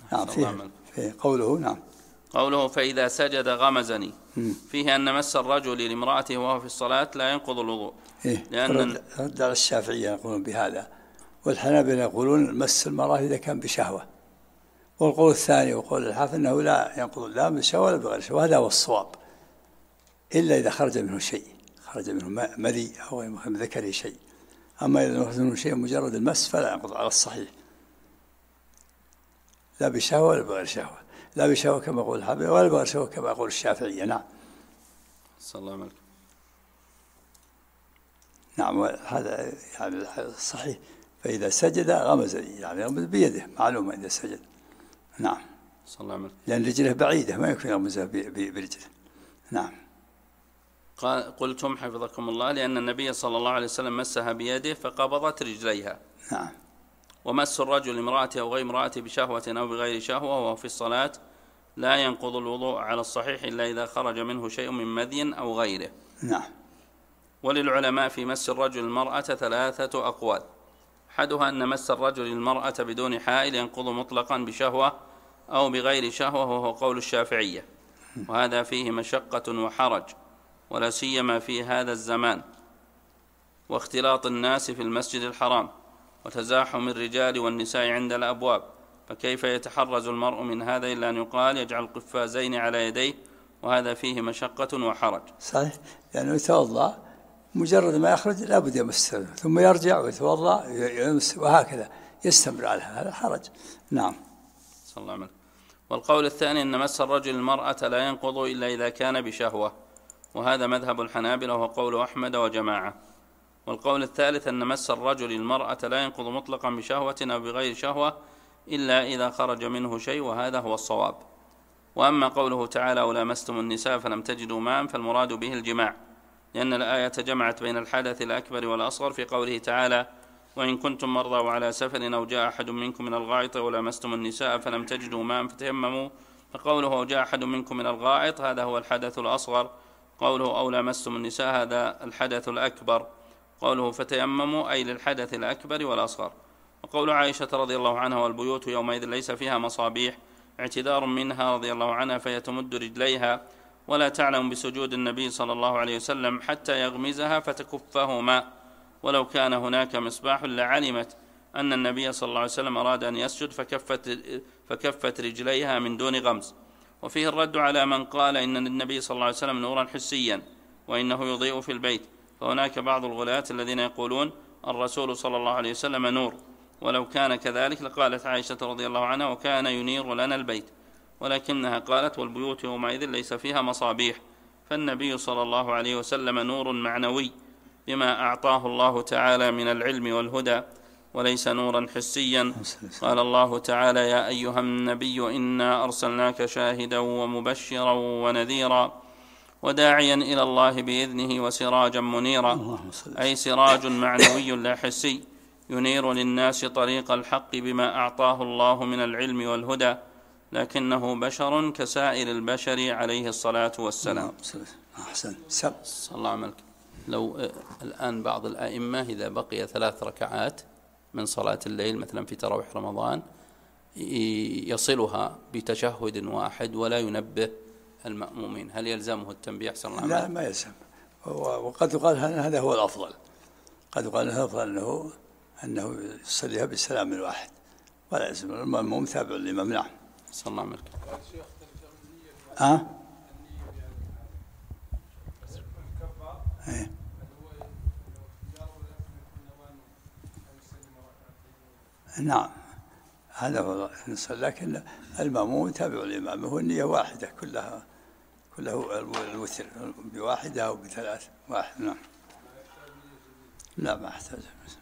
فيه قوله. نعم، قوله فإذا سجد غمزني فيه أن مس الرجل لامرأته وهو في الصلاة لا ينقض الوضوء. لأن رد على الشافعية يقولون بهذا، والحنابلة يقولون مس المرأة إذا كان بشهوة، والقول الثاني وقول الحافظ أنه لا ينقض لا بشهوة ولا بغير شهوة، هذا هو الصواب، إلا إذا خرج منه شيء، خرج منه مذي أو من ذكره شيء. أما إذا خرج منه شيء مجرد المس فلا ينقض على الصحيح، لا بشهوة ولا بغير شهوة، لا بشهوة كما يقول الحافظ ولا بغير شهوة كما يقول الشافعية. نعم. صلى الله عليه وسلم. نعم، هذا يعني صحيح. فإذا سجد غمزني يعني غمز بيده، معلومة إذا سجد. نعم. صلى الله عليه وسلم. لأن رجله بعيدة ما يمكن يغمزها برجله. نعم. قلتم حفظكم الله لأن النبي صلى الله عليه وسلم مسها بيده فقبضت رجليها. نعم. ومس الرجل امرأته أو غير امرأته بشهوة أو بغير شهوة وهو في الصلاة لا ينقض الوضوء على الصحيح إلا إذا خرج منه شيء من مذي أو غيره. نعم. وللعلماء في مس الرجل المرأة 3 أقوال: أحدها أن مس الرجل المرأة بدون حائل ينقض مطلقا بشهوة أو بغير شهوة، وهو قول الشافعية، وهذا فيه مشقة وحرج، ولا سيما في هذا الزمان، واختلاط الناس في المسجد الحرام، وتزاحم الرجال والنساء عند الأبواب، فكيف يتحرز المرء من هذا إلا أن يقال يجعل القفازين على يديه، وهذا فيه مشقة وحرج. صحيح، لأنه يتوضأ مجرد ما يخرج لابد يمس، ثم يرجع ويتوضأ يمس، وهكذا يستمر على هذا حرج. نعم. صلى الله عليه وسلم. والقول الثاني أن مس الرجل المرأة لا ينقض إلا إذا كان بشهوة، وهذا مذهب الحنابلة وهو قول أحمد وجماعة. والقول الثالث أن مس الرجل المرأة لا ينقض مطلقا بشهوة أو بغير شهوة إلا إذا خرج منه شيء، وهذا هو الصواب. وأما قوله تعالى أو لامستم النساء فلم تجدوا ماء فالمراد به الجماع، لأن الآية جمعت بين الحدث الأكبر والأصغر في قوله تعالى وإن كنتم مرضى وعلى سفر أو جاء أحد منكم من الغائط أو لامستم النساء فلم تجدوا ماء فتيمموا، فقوله أو جاء أحد منكم من الغائط هذا هو الحدث الأصغر، قوله أو لامستم النساء هذا الحدث الأكبر، قوله فتيمموا أي للحدث الأكبر والأصغر. وقول عائشة رضي الله عنها والبيوت يومئذ ليس فيها مصابيح اعتذار منها رضي الله عنها فهي تمد رجليها ولا تعلم بسجود النبي صلى الله عليه وسلم حتى يغمزها فتكفهما، ولو كان هناك مصباح لعلمت أن النبي صلى الله عليه وسلم أراد أن يسجد فكفت رجليها من دون غمز. وفيه الرد على من قال إن النبي صلى الله عليه وسلم نورا حسيا وإنه يضيء في البيت. فهناك بعض الغلاة الذين يقولون الرسول صلى الله عليه وسلم نور، ولو كان كذلك لقالت عائشة رضي الله عنها وكان ينير لنا البيت، ولكنها قالت والبيوت يومئذ ليس فيها مصابيح. فالنبي صلى الله عليه وسلم نور معنوي بما أعطاه الله تعالى من العلم والهدى، وليس نورا حسيا. قال الله تعالى يا أيها النبي إنا أرسلناك شاهدا ومبشرا ونذيرا وداعيا إلى الله بإذنه وسراجا منيرا، أي سراج معنوي لا حسي ينير للناس طريق الحق بما أعطاه الله من العلم والهدى، لكنه بشر كسائر البشر عليه الصلاة والسلام. أحسن. صلى الله عليه وسلم. لو الآن بعض الأئمة إذا بقي 3 ركعات من صلاة الليل مثلا في تراويح رمضان يصلها بتشهد واحد ولا ينبه المأمومين، هل يلزمه التنبيه أحسن الله؟ لا، ما يلزم. وقد يقال هذا هو الأفضل، قد يقال هذا الأفضل أنه يصليها بالسلام الواحد ولا يلزم المأموم تابع للإمام. نعم. صلى الله عليه وسلم. نعم، هذا هو، لكن المأموم تابع الإمام، هو النية واحدة كله الوتر بواحدة أو ب3 واحد. نعم. لا، ما احتاج.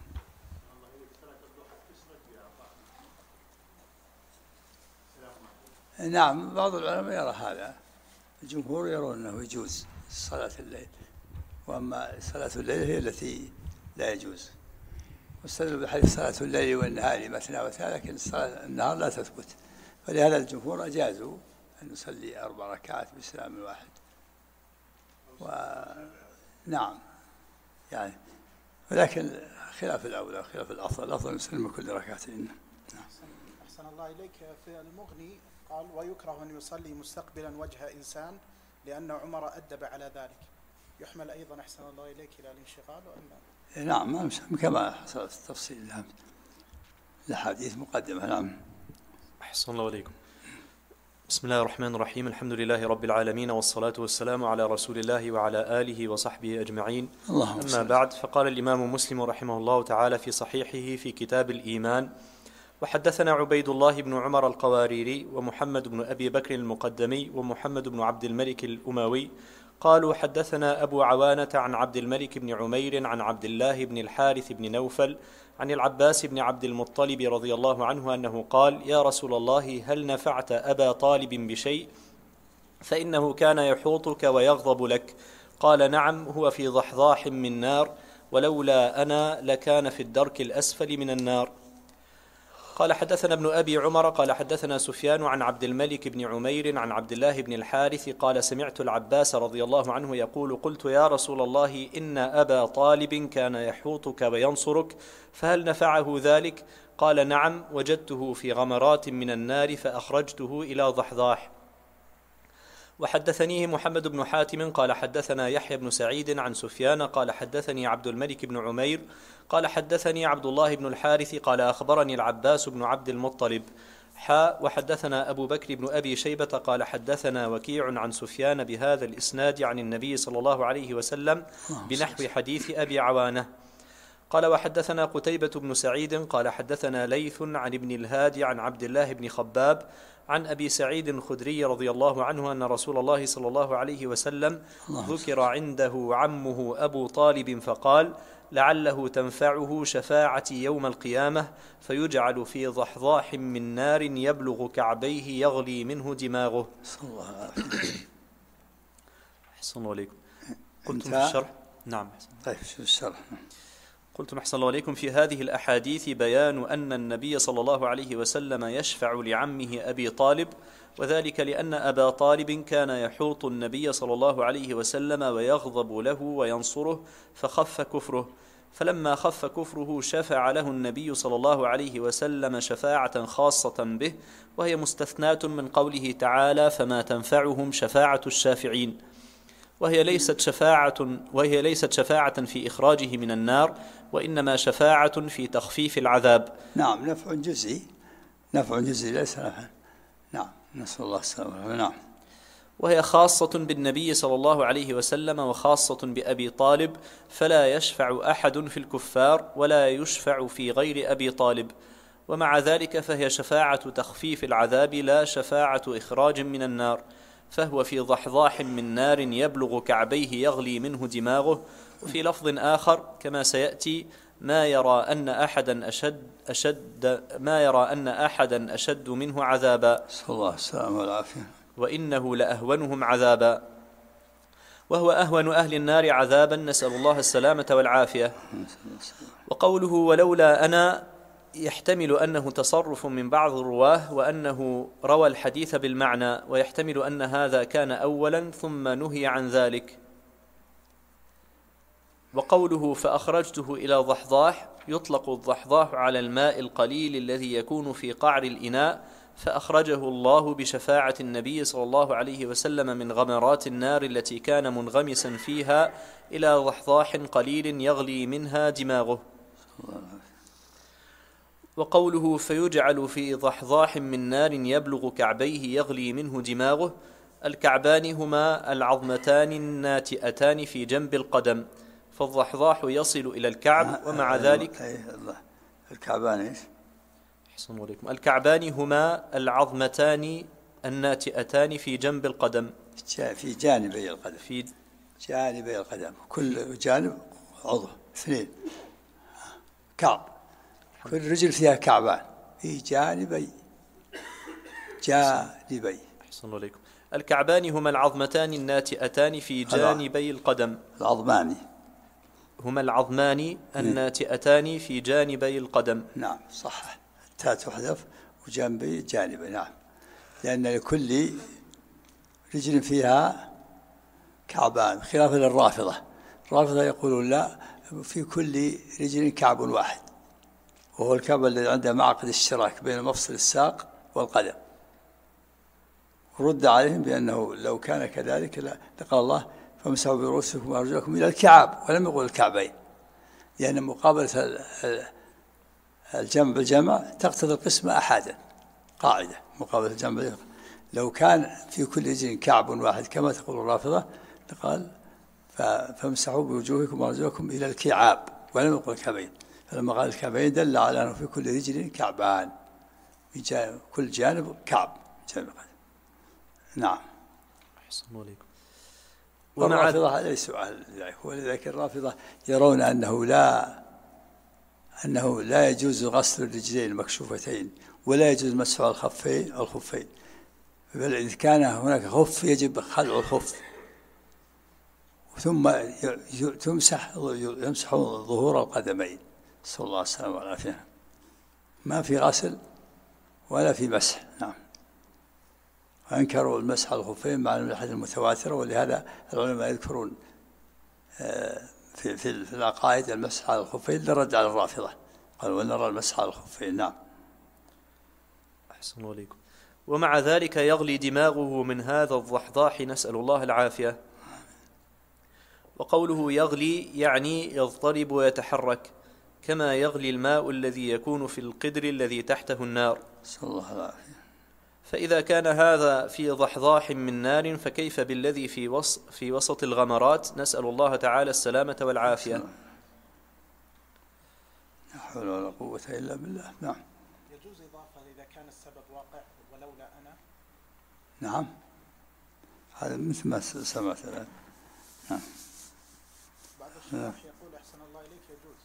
نعم، بعض العلماء يرى هذا، الجمهور يرون أنه يجوز صلاة الليل، وأما صلاة الليل هي التي لا يجوز. واستدلوا بحديث صلاة الليل والنهار مثنى وثلاث، لكن صلاة النهار لا تثبت، فلهذا الجمهور أجازوا أن نصلي 4 ركعات بسلام واحد. ونعم يعني، ولكن خلاف الأولى، خلاف الأفضل نسلم كل ركعتين. أحسن الله إليك. في المغني قال ويكره أن يصلي مستقبلا وجه إنسان لأن عمر أدب على ذلك، يحمل أيضا أحسن الله إليك إلى الانشغال وأن؟ نعم، كما حصل في التفصيل الأحاديث مقدمة. نعم. أحسن الله عليكم. بسم الله الرحمن الرحيم، الحمد لله رب العالمين، والصلاة والسلام على رسول الله وعلى آله وصحبه أجمعين. أما بعد، فقال الإمام مسلم رحمه الله تعالى في صحيحه في كتاب الإيمان: وحدثنا عبيد الله بن عمر القواريري ومحمد بن أبي بكر المقدمي ومحمد بن عبد الملك الأموي قالوا حدثنا أبو عوانة عن عبد الملك بن عمير عن عبد الله بن الحارث بن نوفل عن العباس بن عبد المطلب رضي الله عنه أنه قال: يا رسول الله، هل نفعت أبا طالب بشيء؟ فإنه كان يحوطك ويغضب لك. قال: نعم، هو في ضحضاح من نار، ولولا أنا لكان في الدرك الأسفل من النار. قال حدثنا ابن أبي عمر قال حدثنا سفيان عن عبد الملك بن عمير عن عبد الله بن الحارث قال: سمعت العباس رضي الله عنه يقول: قلت يا رسول الله، إن أبا طالب كان يحوطك وينصرك، فهل نفعه ذلك؟ قال: نعم، وجدته في غمرات من النار فأخرجته إلى ضحضاح. وحدثنيه محمد بن حاتم قال حدثنا يحيى بن سعيد عن سفيان قال حدثني عبد الملك بن عمير قال حدثني عبد الله بن الحارث قال أخبرني العباس بن عبد المطلب. وحدثنا أبو بكر بن أبي شيبة قال حدثنا وكيع عن سفيان بهذا الإسناد عن النبي صلى الله عليه وسلم بنحو حديث أبي عوانة. قال وحدثنا قتيبة بن سعيد قال حدثنا ليث عن ابن الهادي عن عبد الله بن خباب عن أبي سعيد الخدري رضي الله عنه أن رسول الله صلى الله عليه وسلم ذكر عنده عمه أبو طالب فقال: لعله تنفعه شفاعتي يوم القيامة، فيجعل في ضحضاح من نار يبلغ كعبيه يغلي منه دماغه. أحسن الله عليكم. قلتم في الشرح. نعم. طيب، شو الشرح؟ قلتم أحسن الله عليكم: في هذه الأحاديث بيان أن النبي صلى الله عليه وسلم يشفع لعمه أبي طالب، وذلك لأن أبا طالب كان يحوط النبي صلى الله عليه وسلم ويغضب له وينصره، فخف كفره، فلما خف كفره شفع له النبي صلى الله عليه وسلم شفاعة خاصة به، وهي مستثناة من قوله تعالى: فما تنفعهم شفاعة الشافعين، وهي ليست شفاعة في إخراجه من النار، وإنما شفاعة في تخفيف العذاب. نعم، نفع جزئي ليس نفعا. نعم، نسأل الله السلامة. نعم. وهي خاصة بالنبي صلى الله عليه وسلم وخاصة بأبي طالب، فلا يشفع أحد في الكفار ولا يشفع في غير أبي طالب. ومع ذلك فهي شفاعة تخفيف العذاب لا شفاعة إخراج من النار، فهو في ضحضاح من نار يبلغ كعبيه يغلي منه دماغه. وفي لفظ آخر كما سيأتي: ما يرى أن أحدا أشد منه عذابا، صلى الله السلامة والعافية، وإنه لأهونهم عذابا. وهو أهون أهل النار عذابا، نسأل الله السلامة والعافية. وقوله ولولا أنا يحتمل أنه تصرف من بعض الرواه، وأنه روى الحديث بالمعنى، ويحتمل أن هذا كان أولا ثم نهي عن ذلك. وقوله فأخرجته إلى ضحضاح، يطلق الضحضاح على الماء القليل الذي يكون في قعر الإناء، فأخرجه الله بشفاعة النبي صلى الله عليه وسلم من غمرات النار التي كان منغمسا فيها إلى ضحضاح قليل يغلي منها دماغه. وقوله فيجعل في ضحضاح من نار يبلغ كعبيه يغلي منه دماغه، الكعبان هما العظمتان الناتئتان في جنب القدم، فالضحضاح يصل إلى الكعب. ومع ذلك الكعبان إيش؟ أحسن عليكم. الكعبان هما العظمتان الناتئتان في جنب القدم، في جانبي القدم، في جانبي القدم، كل جانب عضو اثنين، كعب، كل رجل فيها كعبان في جانبي. أحسن عليكم. الكعبان هما العظمتان الناتئتان في جانبي القدم. العظمان هما العظمان الناتئتان في جانبي القدم. نعم صح، التاء تحذف وجانبي جانبي. نعم، لأن لكل رجل فيها كعبان، خلافا للرافضة. الرافضة يقولون لا، في كل رجل كعب واحد، وهو الكعب الذي عنده معقد الشراك بين مفصل الساق والقدم. ورد عليهم بأنه لو كان كذلك لقال الله فامسحوا برؤوسكم وأرجلكم إلى الكعب، ولم يقل الكعبين، لأن مقابلة الجمع بالجمع تقتضي القسم أحدا، قاعدة مقابلة الجمع بالجمع. لو كان في كل رجل كعب واحد كما تقول الرافضة لقال فامسحوا بوجوهكم وأرجلكم إلى الكعاب، ولم يقل الكعبين. فلما قال الكعبين دل على أنه في كل رجل كعبان، في كل جانب كعب جانب القدم. نعم. أحسن عليكم. والرافضة ليسوا على ذلك، ولذلك الرافضة يرون أنه لا يجوز غسل الرجلين المكشوفتين، ولا يجوز مسح الخفين، بل إذا كان هناك خف يجب خلع الخف، ثم يمسح ظهور القدمين، صلى الله عليه وسلم والعافية. ما في غسل ولا في مسح. نعم. وأنكروا المسح على الخفين مع الأحاديث المتواترة، ولهذا العلماء يذكرون في العقائد المسح على الخفين للرد على الرافضة، قالوا ونرى المسح على الخفين. نعم. أحسن عليكم. ومع ذلك يغلي دماغه من هذا الضحضاح، نسأل الله العافية. وقوله يغلي يعني يضطرب ويتحرك، كما يغلي الماء الذي يكون في القدر الذي تحته النار. صلى الله عليه وسلم. فإذا كان هذا في ضحضاح من نار، فكيف بالذي في وسط الغمرات، نسأل الله تعالى السلامة والعافية. لا حول ولا قوة إلا بالله. نعم. يجوز إضافة إذا كان السبب واقع ولولا أنا. نعم، هذا مثل ما سمعت الآن. نعم. بعض الشيخ يقول أحسن الله إليك يجوز،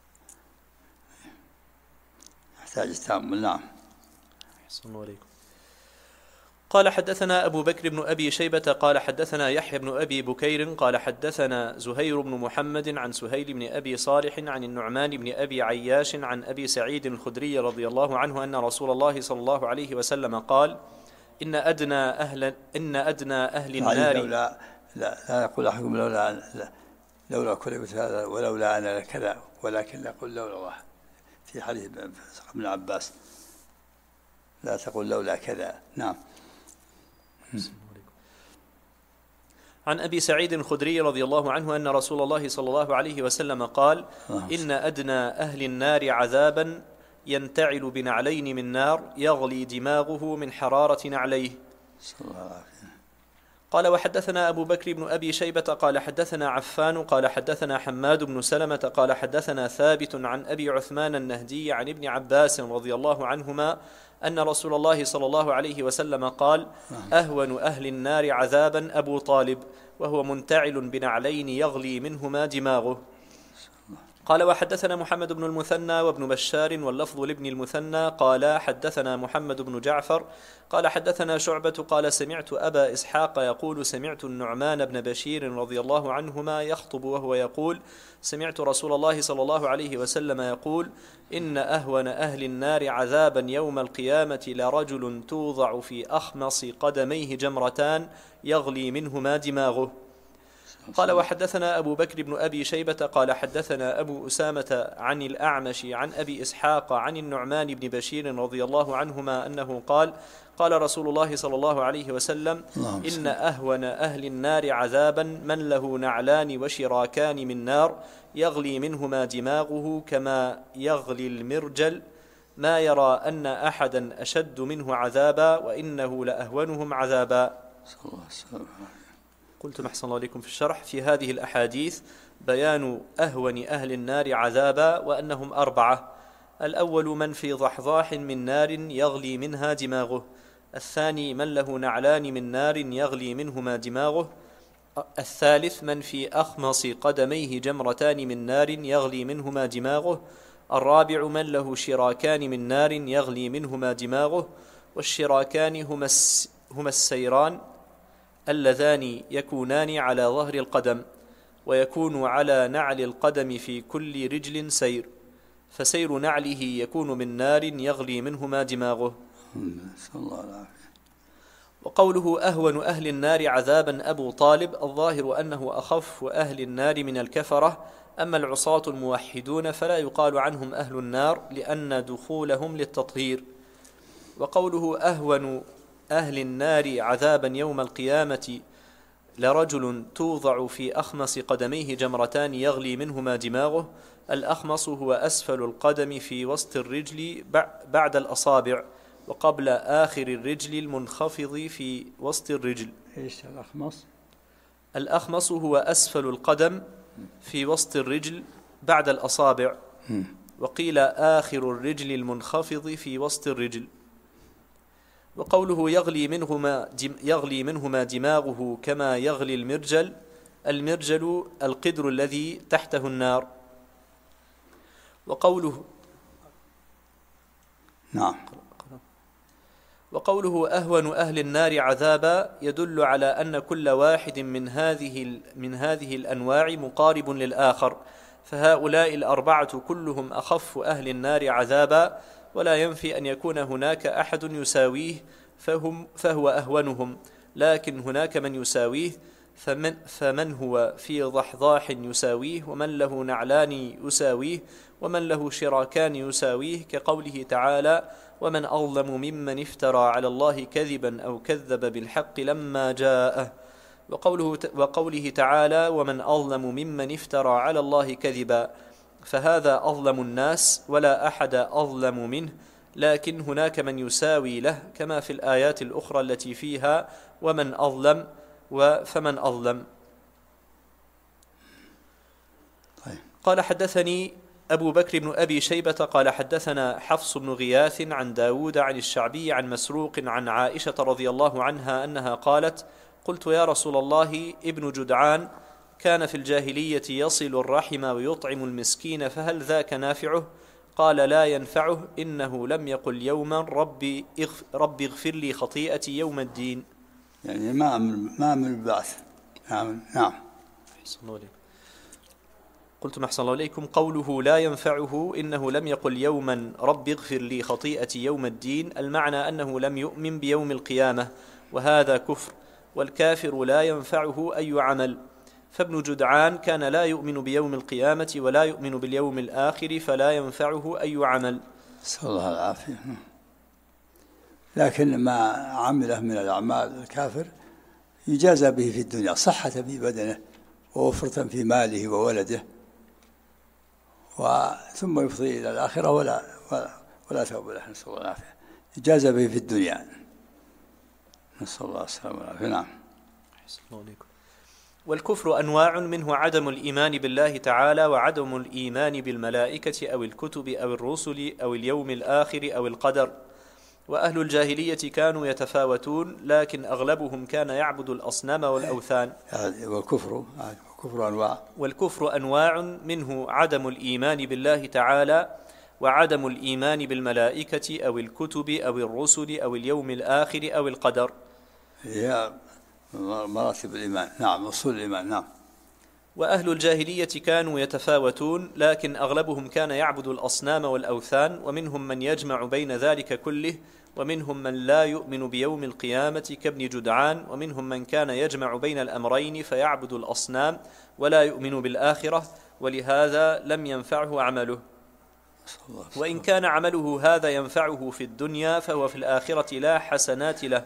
يحتاج تأمل. نعم. أحسن الله إليكم. قال حدثنا أبو بكر بن أبي شيبة قال حدثنا يحيى بن أبي بكير قال حدثنا زهير بن محمد عن سهيل بن أبي صالح عن النعمان بن أبي عياش عن أبي سعيد الخدري رضي الله عنه أن رسول الله صلى الله عليه وسلم قال إن أدنى أهل النار. لا يقول أحدكم لولا كلمة هذا ولولا أنا لكذا، ولكن يقول لولا الله. في حديث ابن عباس لا تقول لولا كذا. نعم. عن أبي سعيد الخدري رضي الله عنه أن رسول الله صلى الله عليه وسلم قال إن أدنى أهل النار عذابا ينتعل بنعلين من نار يغلي دماغه من حرارة نعليه. قال وحدثنا أبو بكر بن أبي شيبة قال حدثنا عفان قال حدثنا حماد بن سلمة قال حدثنا ثابت عن أبي عثمان النهدي عن ابن عباس رضي الله عنهما أن رسول الله صلى الله عليه وسلم قال أهون أهل النار عذابا أبو طالب وهو منتعل بنعلين يغلي منهما دماغه. قال وحدثنا محمد بن المثنى وابن بشار واللفظ لابن المثنى قال حدثنا محمد بن جعفر قال حدثنا شعبة قال سمعت أبا إسحاق يقول سمعت النعمان بن بشير رضي الله عنهما يخطب وهو يقول سمعت رسول الله صلى الله عليه وسلم يقول إن أهون أهل النار عذابا يوم القيامة لرجل توضع في أخمص قدميه جمرتان يغلي منهما دماغه. قال وحدثنا أبو بكر بن أبي شيبة قال حدثنا أبو أسامة عن الأعمش عن أبي إسحاق عن النعمان بن بشير رضي الله عنهما أنه قال قال رسول الله صلى الله عليه وسلم إن أهون أهل النار عذابا من له نعلان وشراكان من نار يغلي منهما دماغه كما يغلي المرجل ما يرى أن أحدا أشد منه عذابا وإنه لأهونهم عذابا. صلى الله عليه وسلم. قلت أحسن الله عليكم في الشرح في هذه الأحاديث بيان أهون أهل النار عذابا وأنهم 4. الأول من في ضحضاح من نار يغلي منها دماغه. الثاني من له نعلان من نار يغلي منهما دماغه. الثالث من في أخمص قدميه جمرتان من نار يغلي منهما دماغه. الرابع من له شراكان من نار يغلي منهما دماغه. والشراكان هما السيران اللذان يكونان على ظهر القدم ويكون على نعل القدم في كل رجل سير فسير نعله يكون من نار يغلي منهما دماغه. وقوله أهون أهل النار عذابا أبو طالب الظاهر أنه أخف أهل النار من الكفرة. أما العصاة الموحدون فلا يقال عنهم أهل النار لأن دخولهم للتطهير. وقوله أهون أهل النار عذابا يوم القيامة لرجل توضع في أخمص قدميه جمرتان يغلي منهما دماغه. الأخمص هو أسفل القدم في وسط الرجل بعد الأصابع وقبل آخر الرجل المنخفض في وسط الرجل. إيش الأخمص؟ الأخمص هو أسفل القدم في وسط الرجل بعد الأصابع وقيل آخر الرجل المنخفض في وسط الرجل. وقوله يغلي منهما دماغه كما يغلي المرجل. المرجل القدر الذي تحته النار. وقوله أهون أهل النار عذابا يدل على أن كل واحد من هذه الأنواع مقارب للآخر فهؤلاء 4 كلهم أخف أهل النار عذابا ولا ينفي أن يكون هناك أحد يساويه فهو أهونهم لكن هناك من يساويه فمن هو في ضحضاح يساويه ومن له نعلان يساويه ومن له شراكان يساويه كقوله تعالى ومن أظلم ممن افترى على الله كذبا أو كذب بالحق لما جاءه. وقوله تعالى ومن أظلم ممن افترى على الله كذبا فهذا أظلم الناس ولا أحد أظلم منه لكن هناك من يساوي له كما في الآيات الأخرى التي فيها ومن أظلم فمن أظلم. قال حدثني أبو بكر بن أبي شيبة قال حدثنا حفص بن غياث عن داود عن الشعبي عن مسروق عن عائشة رضي الله عنها أنها قالت قلت يا رسول الله ابن جدعان كان في الجاهلية يصل الرحم ويطعم المسكين فهل ذاك نافعه؟ قال لا ينفعه إنه لم يقل يوما ربي اغفر لي خطيئتي يوم الدين. يعني ما أمن البعث. نعم. قلت أحسن الله إليكم قوله لا ينفعه إنه لم يقل يوما رب اغفر لي خطيئتي يوم الدين المعنى أنه لم يؤمن بيوم القيامة وهذا كفر والكافر لا ينفعه أي عمل فابن جدعان كان لا يؤمن بيوم القيامة ولا يؤمن باليوم الآخر فلا ينفعه أي عمل. نسأل الله العافية. لكن ما عمله من الأعمال الكافر يجازى به في الدنيا صحة في بدنه ووفرة في ماله وولده ثم يفضي إلى الآخرة ولا توبة له. نسأل الله العافية. يجازى به في الدنيا. نسأل الله السلامة والعافية. نعم. أحسن الله عليكم. والكفر أنواع، منه عدم الإيمان بالله تعالى، وعدم الإيمان بالملائكة أو الكتب أو الرسل أو اليوم الآخر أو القدر. وأهل الجاهلية كانوا يتفاوتون، لكن أغلبهم كان يعبد الأصنام والأوثان. والكفر أنواع، منه عدم الإيمان بالله تعالى، وعدم الإيمان بالملائكة أو الكتب أو الرسل أو اليوم الآخر أو القدر. هي مراتب الإيمان، نعم، أصول الإيمان، نعم. وأهل الجاهلية كانوا يتفاوتون، لكن أغلبهم كان يعبد الأصنام والأوثان، ومنهم من يجمع بين ذلك كله، ومنهم من لا يؤمن بيوم القيامة كابن جدعان، ومنهم من كان يجمع بين الأمرين فيعبد الأصنام ولا يؤمن بالآخرة، ولهذا لم ينفعه عمله. وإن كان عمله هذا ينفعه في الدنيا فهو في الآخرة لا حسنات له.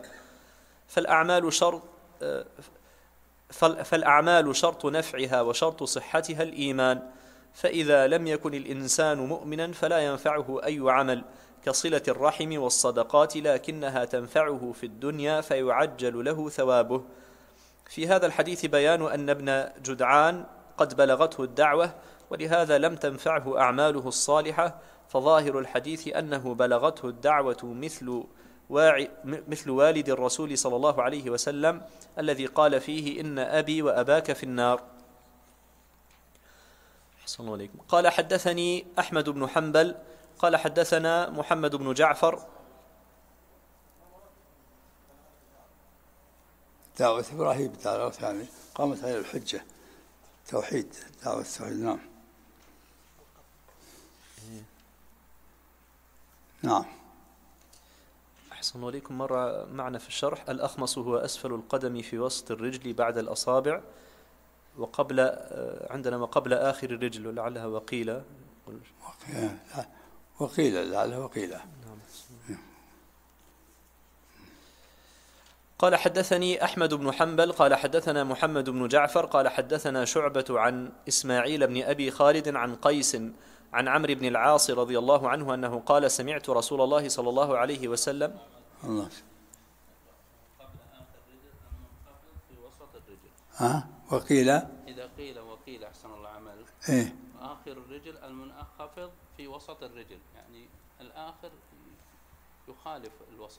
فالأعمال شرط نفعها وشرط صحتها الإيمان، فإذا لم يكن الإنسان مؤمنا فلا ينفعه أي عمل كصلة الرحم والصدقات، لكنها تنفعه في الدنيا فيعجل له ثوابه. في هذا الحديث بيان أن ابن جدعان قد بلغته الدعوة، ولهذا لم تنفعه أعماله الصالحة، فظاهر الحديث أنه بلغته الدعوة مثل والد الرسول صلى الله عليه وسلم الذي قال فيه: إن أبي وأباك في النار. أحسن الله عليكم. قال حدثني أحمد بن حنبل قال حدثنا محمد بن جعفر. دعوة إبراهيم دعوة يعني قامت على الحجة، توحيد، دعوة التوحيد، نعم. نعم. أحسن الله عليكم. مرة معنا في الشرح: الأخمص هو أسفل القدم في وسط الرجل بعد الأصابع، وقبل عندنا وقبل آخر الرجل، ولعلها وقيلة. لعلها وقيلة. قال حدثني أحمد بن حنبل قال حدثنا محمد بن جعفر قال حدثنا شعبة عن إسماعيل بن أبي خالد عن قيس عن عمرو بن العاص رضي الله عنه أنه قال: سمعت رسول الله صلى الله عليه وسلم قبل آخر الرجل المنخفض في وسط الرجل. وقيل إذا قيل وقيل أحسن الله عمل. آخر الرجل المنخفض في وسط الرجل، يعني الآخر يخالف الوسط.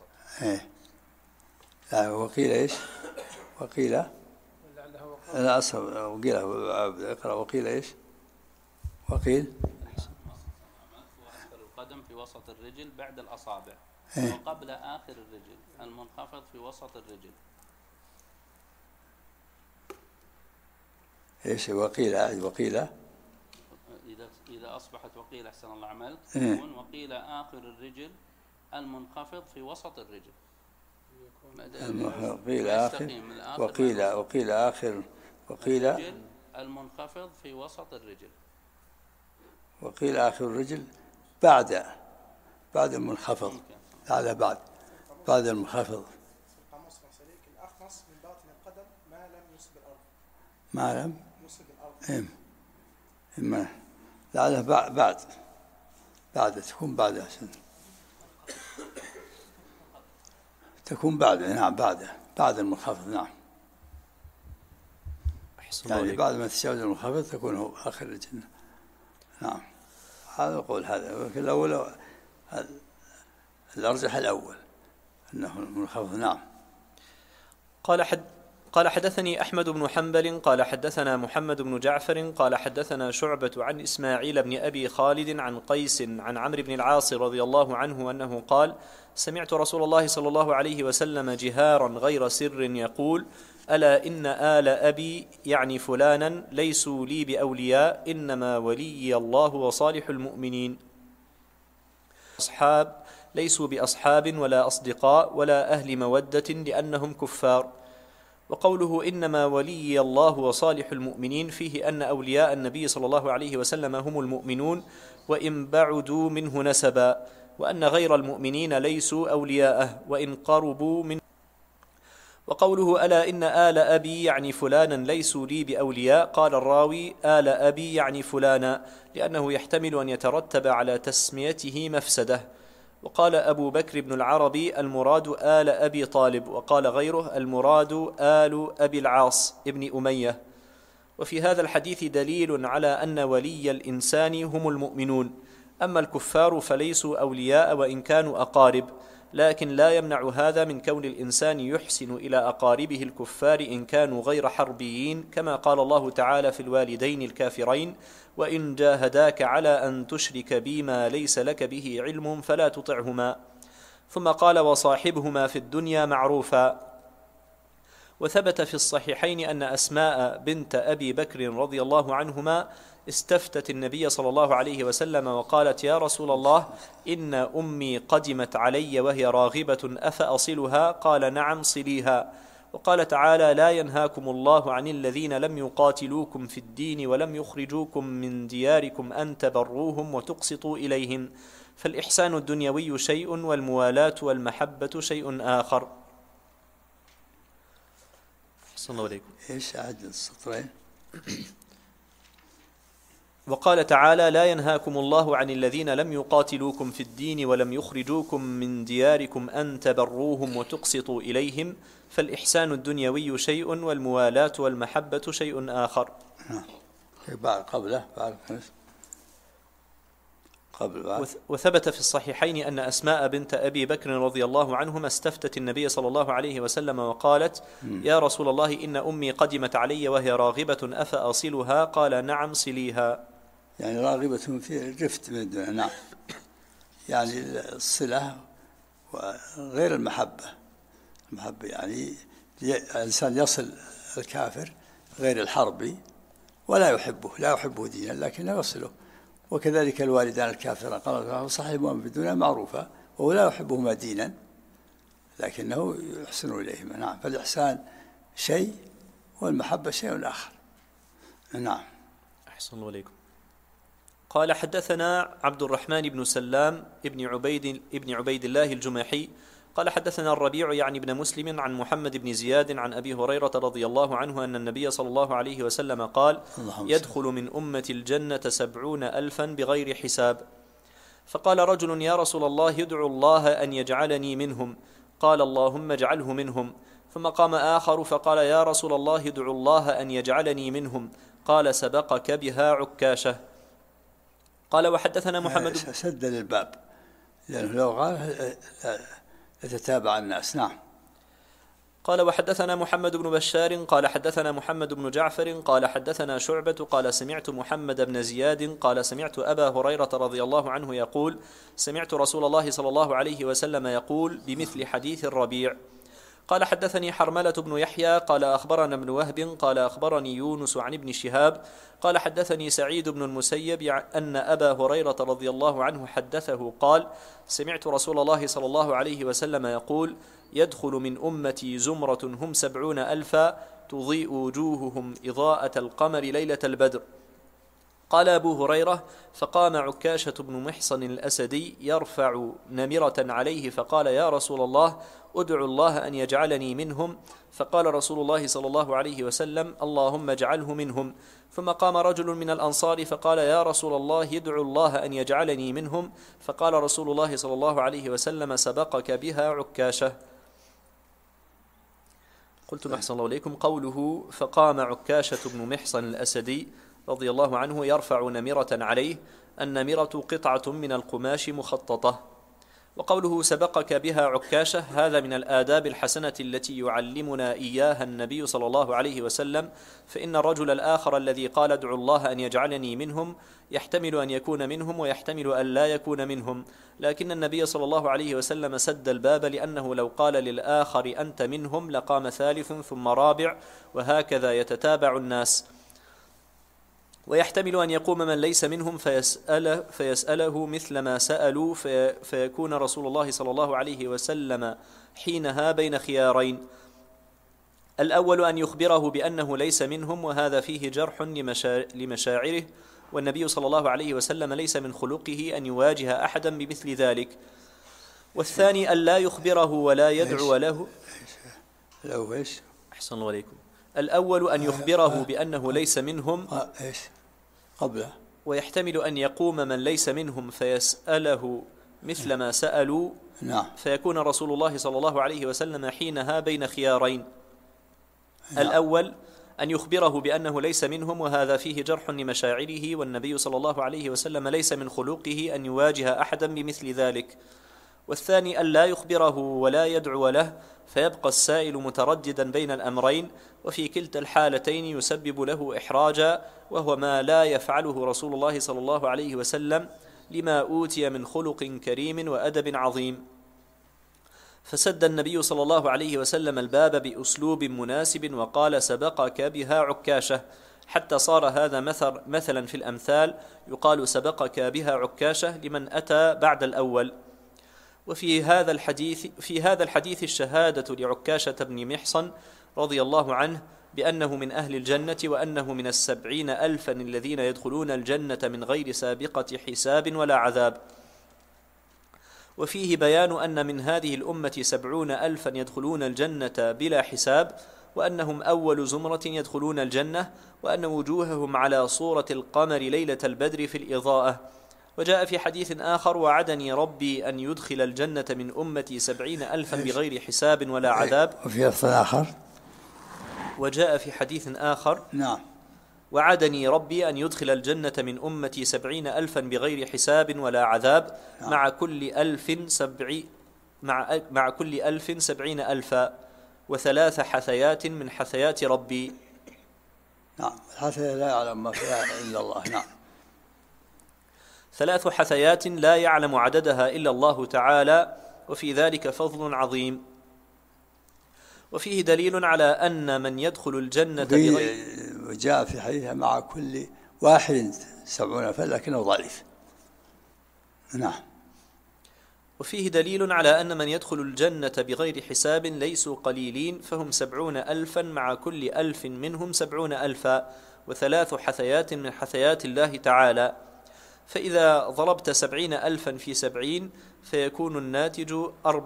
وقيل إيش؟ وقيل لا أصل وقيل اقرأ. وقيل إيش؟ وقيل وآخر القدم في وسط الرجل بعد الأصابع، وقبل آخر الرجل المنخفض في وسط الرجل. إيش وقيل؟ وقيل إذا أصبحت وقيل أحسن الله عمل تكون وقيل آخر الرجل المنخفض في وسط الرجل. وقيل آخر وقيل آخر وقيل المنخفض في وسط الرجل. وقيل آخر الرجل بعد المنخفض، على بعد المنخفض. الأخمص من باطن القدم ما لم يصب الأرض. ما لم يصب الأرض. إما لعلها بعد تكون بعد عشان تكون بعد، نعم، بعد المنخفض، نعم. يعني بعد ما تتجاوز المنخفض تكون هو آخر الجنة، نعم. هذا القول هذا، لكن الأول الأرجح الأول أنه المنخفض، نعم. قال حدثني أحمد بن حنبل قال حدثنا محمد بن جعفر قال حدثنا شعبة عن إسماعيل بن أبي خالد عن قيس عن عمرو بن العاص رضي الله عنه أنه قال: سمعت رسول الله صلى الله عليه وسلم جهارا غير سر يقول: ألا إن آل أبي يعني فلانا ليسوا لي بأولياء، إنما ولي الله وصالح المؤمنين. أصحاب ليسوا بأصحاب ولا أصدقاء ولا أهل مودة لأنهم كفار. وقوله إنما ولي الله وصالح المؤمنين فيه أن أولياء النبي صلى الله عليه وسلم هم المؤمنون وإن بعدوا منه نسبا، وأن غير المؤمنين ليسوا أولياءه وإن قربوا منه. وقوله ألا إن آل أبي يعني فلانا ليسوا لي بأولياء، قال الراوي آل أبي يعني فلانا، لأنه يحتمل أن يترتب على تسميته مفسدة. وقال أبو بكر بن العربي المراد آل أبي طالب، وقال غيره المراد آل أبي العاص ابن أمية. وفي هذا الحديث دليل على أن ولي الإنسان هم المؤمنون، أما الكفار فليسوا أولياء وإن كانوا أقارب، لكن لا يمنع هذا من كون الإنسان يحسن إلى أقاربه الكفار إن كانوا غير حربيين، كما قال الله تعالى في الوالدين الكافرين: وإن جاهداك على أن تشرك بي ما ليس لك به علم فلا تطعهما. ثم قال: وصاحبهما في الدنيا معروفا. وثبت في الصحيحين أن أسماء بنت أبي بكر رضي الله عنهما استفتت النبي صلى الله عليه وسلم وقالت: يا رسول الله، إن أمي قدمت علي وهي راغبة أفأصلها؟ قال: نعم صليها. وقال تعالى: لا ينهاكم الله عن الذين لم يقاتلوكم في الدين ولم يخرجوكم من دياركم أن تبروهم وتقسطوا إليهم، فالإحسان الدنيوي شيء والموالاة والمحبة شيء آخر. صلى الله عليكم. ايش عدد السطرين؟ وقال تعالى: لا ينهاكم الله عن الذين لم يقاتلوكم في الدين ولم يخرجوكم من دياركم أن تبروهم وتقسطوا إليهم، فالإحسان الدنيوي شيء والموالاة والمحبة شيء آخر. قبله وثبت في الصحيحين أن أسماء بنت أبي بكر رضي الله عنهما استفتت النبي صلى الله عليه وسلم وقالت: يا رسول الله، إن أمي قدمت علي وهي راغبة أفأصلها؟ قال: نعم صليها. يعني راغبة في الرفت من الدنيا. نعم، يعني الصلة وغير المحبة. المحبة يعني الإنسان يصل الكافر غير الحربي ولا يحبه، لا يحبه دينا لكنه يصله، وكذلك الوالدان الكافران قال: صاحبهما في الدنيا معروفة، وهو لا يحبهما دينا لكنه يحسن إليهما. نعم، فالإحسان شيء والمحبة شيء آخر. نعم. أحسن الله عليكم. قال: حدثنا عبد الرحمن بن سلام ابن عبيد الله الجماحي قال: حدثنا الربيع يعني ابن مسلم عن محمد بن زياد عن أبي هريرة رضي الله عنه أن النبي صلى الله عليه وسلم قال: يدخل من أمة الجنة 70,000 بغير حساب. فقال رجل: يا رسول الله، يدعو الله أن يجعلني منهم. قال: اللهم اجعله منهم. ثم قام آخر فقال: يا رسول الله، يدعو الله أن يجعلني منهم. قال: سبقك بها عكاشة. قال: وحدثنا محمد سد للباب، لأنه لو قال يتتابع الناس. نعم. قال: وحدثنا محمد بن بشار قال حدثنا محمد بن جعفر قال حدثنا شعبة قال: سمعت محمد بن زياد قال: سمعت أبا هريرة رضي الله عنه يقول: سمعت رسول الله صلى الله عليه وسلم يقول بمثل حديث الربيع. قال: حدثني حرملة بن يحيى قال: أخبرنا ابن وهب قال: أخبرني يونس عن ابن شهاب قال: حدثني سعيد بن المسيب أن أبا هريرة رضي الله عنه حدثه قال: سمعت رسول الله صلى الله عليه وسلم يقول: يدخل من أمتي زمرة هم 70,000 تضيء وجوههم إضاءة القمر ليلة البدر. قال أبو هريرة: فقام عكاشة بن محصن الأسدي يرفع نمرة عليه فقال: يا رسول الله، أدعو الله أن يجعلني منهم. فقال رسول الله صلى الله عليه وسلم: اللهم اجعله منهم. ثم قام رجل من الأنصار فقال: يا رسول الله، يدعو الله أن يجعلني منهم. فقال رسول الله صلى الله عليه وسلم: سبقك بها عكاشة. قلت: أحسن الله إليكم. قوله فقام عكاشة بن محصن الأسدي رضي الله عنه يرفع نمرة عليه، النمرة قطعة من القماش مخططة. وقوله سبقك بها عكاشة هذا من الآداب الحسنة التي يعلمنا إياها النبي صلى الله عليه وسلم، فإن الرجل الآخر الذي قال: ادعو الله أن يجعلني منهم يحتمل أن يكون منهم ويحتمل أن لا يكون منهم، لكن النبي صلى الله عليه وسلم سد الباب، لأنه لو قال للآخر أنت منهم لقام ثالث ثم رابع، وهكذا يتتابع الناس. ويحتمل أن يقوم من ليس منهم فيسأله مثل ما سألوا، فيكون رسول الله صلى الله عليه وسلم حينها بين خيارين: الأول أن يخبره بأنه ليس منهم، وهذا فيه جرح لمشاعره، والنبي صلى الله عليه وسلم ليس من خلقه أن يواجه أحدا بمثل ذلك. والثاني أن لا يخبره ولا يدعو له. أحسن الله عليكم. الأول أن يخبره بأنه ليس منهم قبله، ويحتمل أن يقوم من ليس منهم فيسأله مثل ما سألوا نعم. فيكون رسول الله صلى الله عليه وسلم حينها بين خيارين: الأول أن يخبره بأنه ليس منهم وهذا فيه جرح لمشاعره، والنبي صلى الله عليه وسلم ليس من خلقه أن يواجه أحدا بمثل ذلك. والثاني أن لا يخبره ولا يدعو له، فيبقى السائل مترددا بين الأمرين، وفي كلتا الحالتين يسبب له إحراجا، وهو ما لا يفعله رسول الله صلى الله عليه وسلم لما أوتي من خلق كريم وأدب عظيم. فسد النبي صلى الله عليه وسلم الباب بأسلوب مناسب وقال: سبقك بها عكاشة، حتى صار هذا مثلا في الأمثال، يقال سبقك بها عكاشة لمن أتى بعد الأول. وفي هذا الحديث الشهادة لعكاشة بن محصن رضي الله عنه بأنه من أهل الجنة، وأنه من 70,000 الذين يدخلون الجنة من غير سابقة حساب ولا عذاب. وفيه بيان أن من هذه الأمة 70,000 يدخلون الجنة بلا حساب، وأنهم أول زمرة يدخلون الجنة، وأن وجوههم على صورة القمر ليلة البدر في الإضاءة. وجاء في حديث آخر: وعدني ربي أن يدخل الجنة من أمتي 70,000 بغير حساب ولا عذاب. وفي لفظ آخر: وجاء في حديث آخر: نعم، وعدني ربي أن يدخل الجنة من أمتي 70,000 بغير حساب ولا عذاب، مع كل 1000 70,000 و3 حثيات من حثيات ربي. نعم، الحثيات لا يعلم ما فيها إلا الله. نعم، 3 حثيات لا يعلم عددها إلا الله تعالى، وفي ذلك فضل عظيم. وفيه دليل على أن من يدخل الجنة وجاء في حديث مع كل واحد 70,000 لكنه ضعيف. نعم. وفيه دليل على أن من يدخل الجنة بغير حساب ليسوا قليلين، فهم 70,000 مع كل 1000 منهم 70,000 و3 حثيات من حثيات الله تعالى. فإذا ضربت 70,000 في 70 فيكون الناتج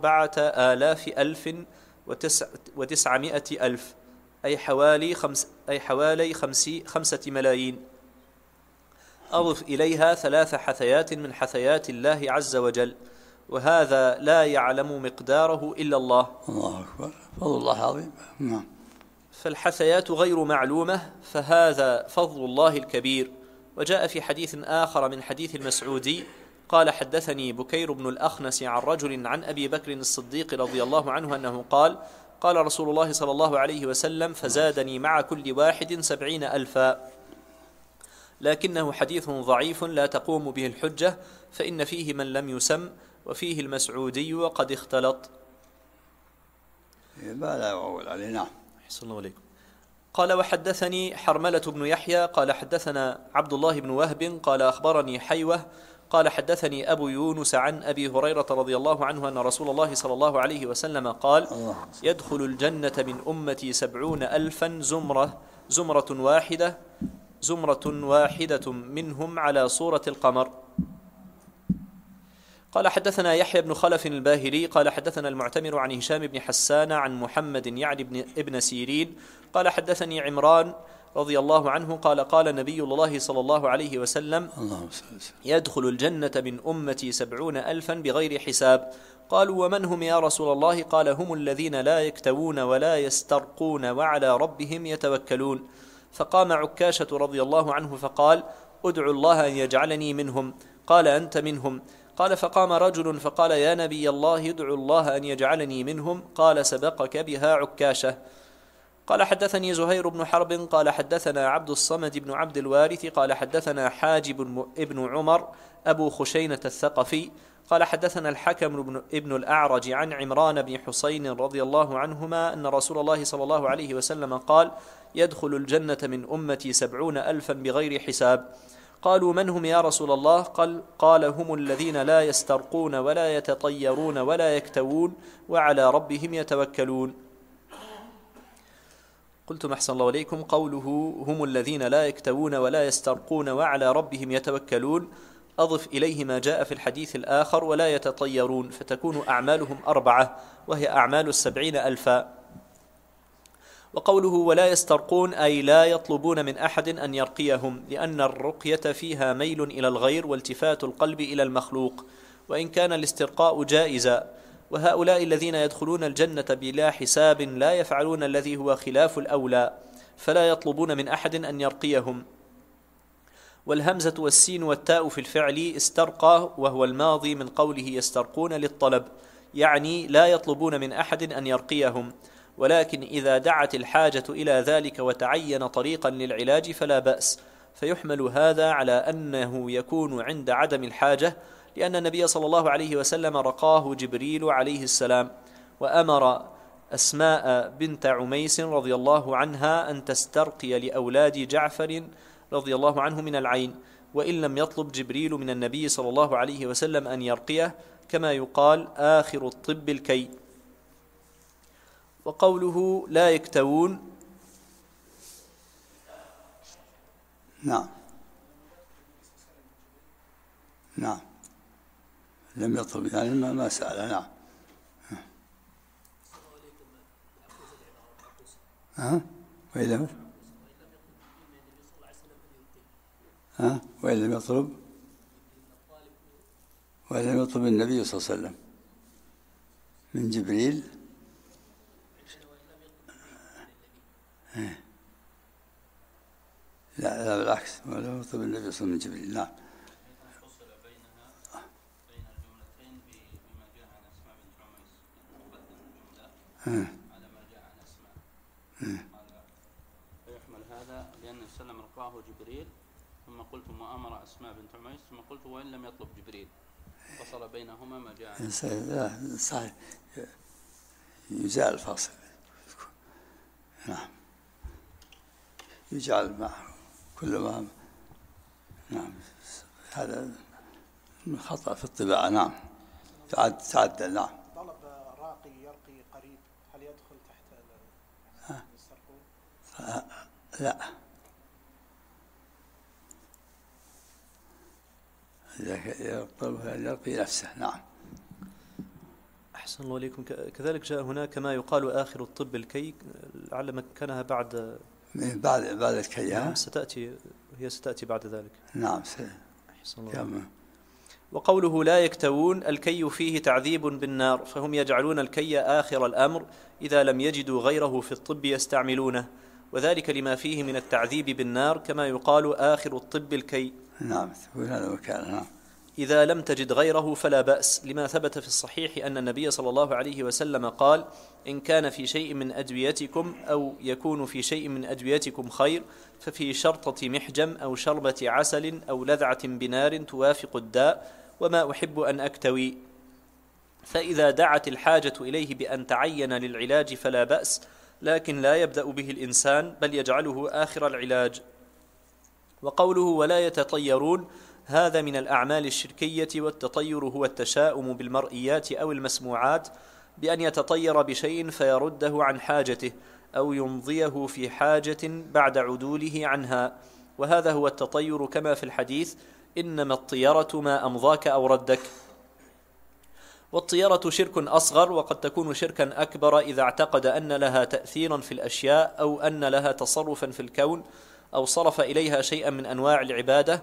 4,900,000 أي حوالي 5 ملايين. أضف إليها 3 حثيات من حثيات الله عز وجل، وهذا لا يعلم مقداره إلا الله. الله أكبر، فضل الله عظيم. نعم. فالحثيات غير معلومة، فهذا فضل الله الكبير. وجاء في حديث آخر من حديث المسعودي قال: حدثني بكير بن الأخنس عن رجل عن أبي بكر الصديق رضي الله عنه أنه قال: قال رسول الله صلى الله عليه وسلم: فزادني مع كل واحد 70,000. لكنه حديث ضعيف لا تقوم به الحجة، فإن فيه من لم يسم، وفيه المسعودي وقد اختلط. ما لا أقول عليه. نعم. أحسن الله عليكم. قال: وحدثني حرملة بن يحيى قال حدثنا عبد الله بن وهب قال أخبرني حيوة قال حدثني أبو يونس عن أبي هريرة رضي الله عنه أن رسول الله صلى الله عليه وسلم قال: يدخل الجنة من أمتي 70,000 زمرة واحدة منهم على صورة القمر. قال: حدثنا يحيى بن خلف الباهلي قال حدثنا المعتمر عن هشام بن حسان عن محمد يعني ابن سيرين قال حدثني عمران رضي الله عنه قال: قال نبي الله صلى الله عليه وسلم: يدخل الجنة من أمتي 70,000 بغير حساب. قالوا: ومن هم يا رسول الله؟ قال: هم الذين لا يكتوون ولا يسترقون وعلى ربهم يتوكلون. فقام عكاشة رضي الله عنه فقال: ادعوا الله أن يجعلني منهم. قال: أنت منهم. قال: فقام رجل فقال: يا نبي الله ادعوا الله أن يجعلني منهم. قال: سبقك بها عكاشة. قال: حدثني زهير بن حرب قال حدثنا عبد الصمد بن عبد الوارث قال حدثنا حاجب ابن عمر أبو خشينة الثقفي قال حدثنا الحكم ابن الأعرج عن عمران بن حسين رضي الله عنهما أن رسول الله صلى الله عليه وسلم قال: يدخل الجنة من أمتي 70,000 بغير حساب. قالوا: من هم يا رسول الله؟ قال: هم الذين لا يسترقون ولا يتطيرون ولا يكتوون وعلى ربهم يتوكلون. قلتم: أحسن الله إليكم. قوله هم الذين لا يكتوون ولا يسترقون وعلى ربهم يتوكلون أضف إليه ما جاء في الحديث الآخر: ولا يتطيرون، فتكون أعمالهم 4 وهي أعمال 70,000. وقوله ولا يسترقون أي لا يطلبون من أحد أن يرقيهم، لأن الرقية فيها ميل إلى الغير والتفات القلب إلى المخلوق، وإن كان الاسترقاء جائزا. وهؤلاء الذين يدخلون الجنة بلا حساب لا يفعلون الذي هو خلاف الأولى، فلا يطلبون من أحد أن يرقيهم. والهمزة والسين والتاء في الفعل استرقى، وهو الماضي من قوله يسترقون للطلب، يعني لا يطلبون من أحد أن يرقيهم، ولكن إذا دعت الحاجة إلى ذلك وتعين طريقا للعلاج فلا بأس. فيحمل هذا على أنه يكون عند عدم الحاجة، لأن النبي صلى الله عليه وسلم رقاه جبريل عليه السلام، وأمر أسماء بنت عميس رضي الله عنها أن تسترقي لأولاد جعفر رضي الله عنه من العين، وإن لم يطلب جبريل من النبي صلى الله عليه وسلم أن يرقيه، كما يقال آخر الطب الكي. وقوله لا يكتوون، نعم لم يطلب، يعني ما سأل. نعم. وإن لم يطلب النبي صلى الله عليه وسلم من جبريل، لا بالعكس، ولم يطلب النبي صلى الله عليه وسلم من جبريل. نعم. فصل بين الجملتين بما جاء عن أسماء بنت عميس، مقدم الجملة على ما جاء عن أسماء. فيحمل هذا لأن السلام رقاه جبريل، ثم قلتم وأمر أسماء بنت عميس، ثم قلت وإن لم يطلب جبريل، فصل بينهما ما جاء عن أسماء. صحيح، يزال الفاصل. نعم، يجعل معه كل ما. نعم، هذا من خطأ في الطباعة. نعم، تعدل. نعم. طلب راقي يرقي قريب، هل يدخل تحت السرقون؟ لا، يرقي نفسه. نعم. أحسن الله إليكم. كذلك جاء هناك ما يقال آخر الطب الكي، لعل مكانها بعد الكي. نعم، ستأتي بعد ذلك. نعم. أحسن الله. وقوله لا يكتوون، الكي فيه تعذيب بالنار، فهم يجعلون الكي آخر الأمر إذا لم يجدوا غيره في الطب يستعملونه، وذلك لما فيه من التعذيب بالنار، كما يقال آخر الطب الكي. نعم، هذا مكان. نعم. إذا لم تجد غيره فلا بأس، لما ثبت في الصحيح أن النبي صلى الله عليه وسلم قال: إن كان في شيء من أدويتكم أو يكون في شيء من أدويتكم خير، ففي شرطة محجم أو شربة عسل أو لذعة بنار توافق الداء، وما أحب أن أكتوي. فإذا دعت الحاجة إليه بأن تعين للعلاج فلا بأس، لكن لا يبدأ به الإنسان، بل يجعله آخر العلاج. وقوله ولا يتطيرون، هذا من الأعمال الشركية، والتطير هو التشاؤم بالمرئيات أو المسموعات، بأن يتطير بشيء فيرده عن حاجته أو يمضيه في حاجة بعد عدوله عنها، وهذا هو التطير كما في الحديث: إنما الطيرة ما أمضاك أو ردك. والطيرة شرك أصغر، وقد تكون شركا أكبر إذا اعتقد أن لها تأثيرا في الأشياء أو أن لها تصرفا في الكون أو صرف إليها شيئا من أنواع العبادة.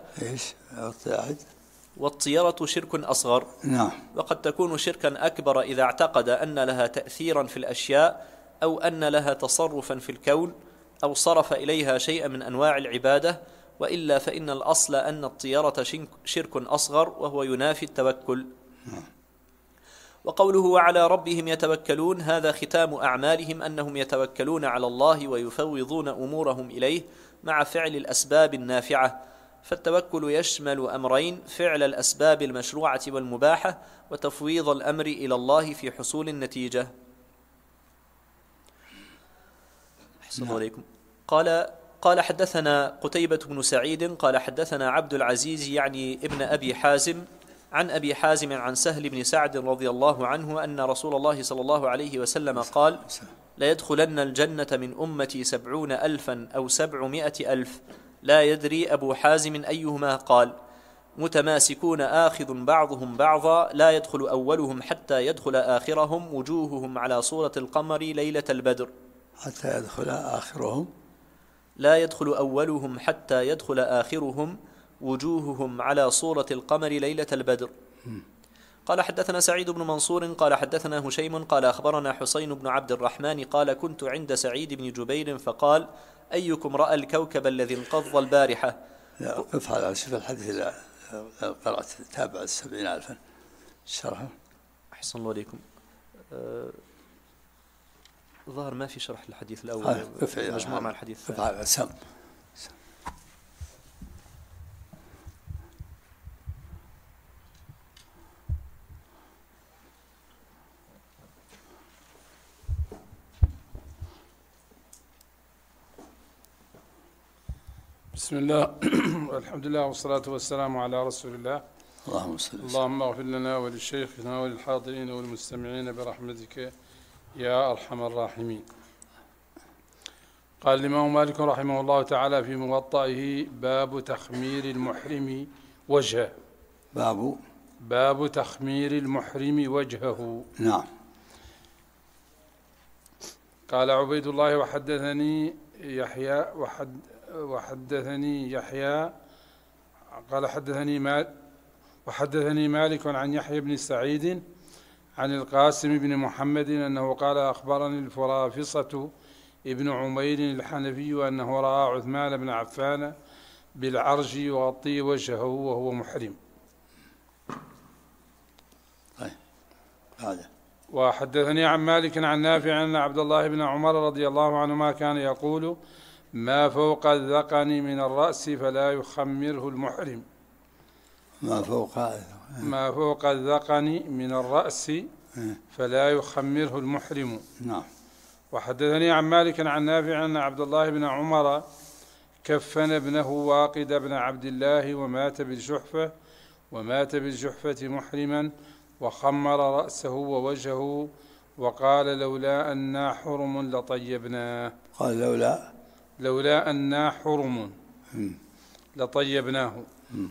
والطيرة شرك أصغر. نعم. وقد تكون شركا أكبر إذا اعتقد أن لها تأثيرا في الأشياء أو أن لها تصرفا في الكون أو صرف إليها شيئا من أنواع العبادة، وإلا فإن الأصل أن الطيرة شرك أصغر، وهو ينافي التوكل. وقوله وعلى ربهم يتوكلون، هذا ختام أعمالهم، أنهم يتوكلون على الله ويفوضون أمورهم إليه مع فعل الأسباب النافعة. فالتوكل يشمل أمرين: فعل الأسباب المشروعة والمباحة، وتفويض الأمر إلى الله في حصول النتيجة. أحسن عليكم. قال حدثنا قتيبة بن سعيد قال حدثنا عبد العزيز يعني ابن أبي حازم عن أبي حازم عن سهل بن سعد رضي الله عنه أن رسول الله صلى الله عليه وسلم قال: ليدخلن الجنة من أمتي 70,000 أو 700,000، لا يدري أبو حازم أيهما قال. متماسكون آخذ بعضهم بعضا، لا يدخل أولهم حتى يدخل آخرهم، وجوههم على صورة القمر ليلة البدر. حتى يدخل آخرهم، لا يدخل أولهم حتى يدخل آخرهم، وجوههم على صورة القمر ليلة البدر. قال حدثنا سعيد بن منصور قال حدثنا هشيم قال أخبرنا حسين بن عبد الرحمن قال كنت عند سعيد بن جبير فقال أيكم رأى الكوكب الذي انقض البارحة؟ لا قف على شوف الحديث اللي قرأت تابع 70,000 شرحه. أحسن الله عليكم. ظهر ما في شرح الحديث الأول مجموعة مع الحديث. قف على سم. بسم الله والحمد لله والصلاة والسلام على رسول الله. اللهم صل وسلم. اللهم اغفر لنا ولشيخنا وللحاضرين والمستمعين برحمتك يا أرحم الراحمين. قال الإمام مالك رحمه الله تعالى في موطئه: باب تخمير المحرم وجهه. باب تخمير المحرم وجهه. نعم. قال عبيد الله وحدثني يحيى قال وحدثني مالك عن يحيى بن سعيد عن القاسم بن محمد أنه قال: أخبرني الفرافصة ابن عمير الحنفي أنه رأى عثمان بن عفان بالعرج يغطي وجهه وهو محرم. وحدثني عن مالك عن نافع أن عبد الله بن عمر رضي الله عنهما كان يقول: ما فوق الذقن من الرأس فلا يخمره المحرم. ما فوق الذقن من الرأس فلا يخمره المحرم. نعم. وحدثني عن مالك عن نافع أن عبد الله بن عمر كفن ابنه واقد بن عبد الله ومات بالجحفة محرما وخمر رأسه ووجهه وقال: لولا أنا حرم لطيبناه. قال لولا أنا حرم لطيبناه.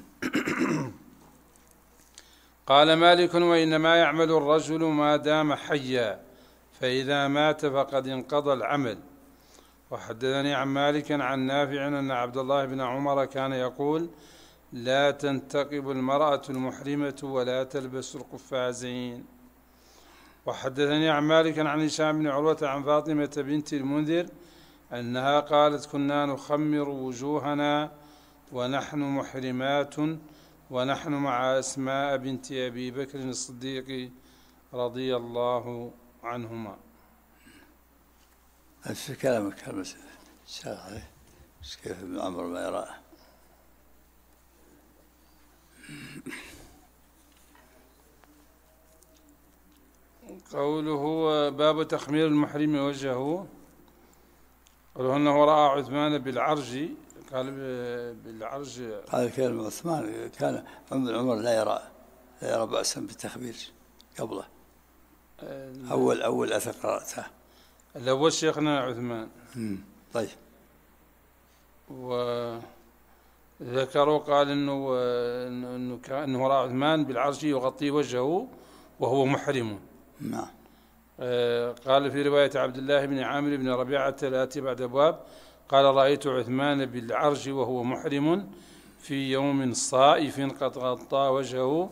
قال مالك: وإنما يعمل الرجل ما دام حيا، فإذا مات فقد انقضى العمل. وحدثني عن مالك عن نافع أن عبد الله بن عمر كان يقول: لا تنتقب المرأة المحرمة ولا تلبس القفازين. وحدثني عن مالك عن هشام بن عروة عن فاطمة بنت المنذر أنها قالت: كنا نخمر وجوهنا ونحن محرمات ونحن مع أسماء بنت أبي بكر الصديق رضي الله عنهما. في كلامك شرح عليه كيف ابن عمر ما يراه. قوله: باب تخمير المحرم وجهه. قالوا أنه رأى عثمان بالعرج. قال بالعرج. قال كلمة عثمان كان عمر لا يرى بأسا بالتخمير قبله. أول أثر قرأته الأول شيخنا عثمان. طيب. وذكروا قال إنه رأى عثمان بالعرج يغطي وجهه وهو محرم. نعم. قال في رواية عبد الله بن عامر بن ربيعة الآتي بعد أبواب قال: رأيت عثمان بالعرج وهو محرم في يوم صائف قد غطى وجهه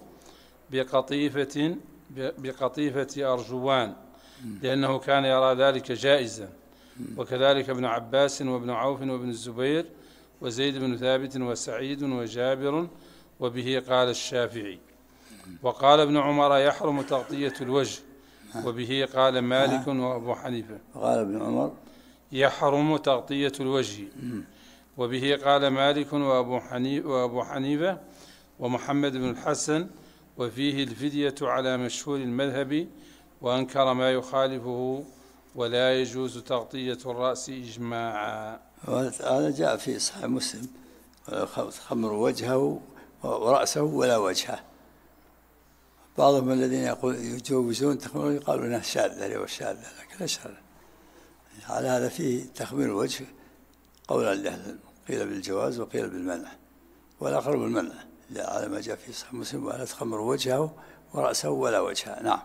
بقطيفة أرجوان، لأنه كان يرى ذلك جائزا. وكذلك ابن عباس وابن عوف وابن الزبير وزيد بن ثابت وسعيد وجابر، وبه قال الشافعي. وقال ابن عمر: يحرم تغطية الوجه، وبه قال مالك وأبو حنيفة. قال ابن عمر: يحرم تغطية الوجه، وبه قال مالك وأبو حنيفة ومحمد بن الحسن، وفيه الفدية على مشهور المذهب، وأنكر ما يخالفه، ولا يجوز تغطية الرأس إجماعا. هذا جاء في صحيح مسلم: خمر وجهه ورأسه ولا وجهه. بعضهم الذين يجوزون تخمير يقالوا انها شاذة والشاذة، لكن لا شاذة. على هذا فيه تخمير الوجه قولا له، قيل بالجواز وقيل بالمنع، والأقرب المنع على ما جاء في صحيح مسلم: ولا تخمر وجهه ورأسه ولا وجهه. نعم.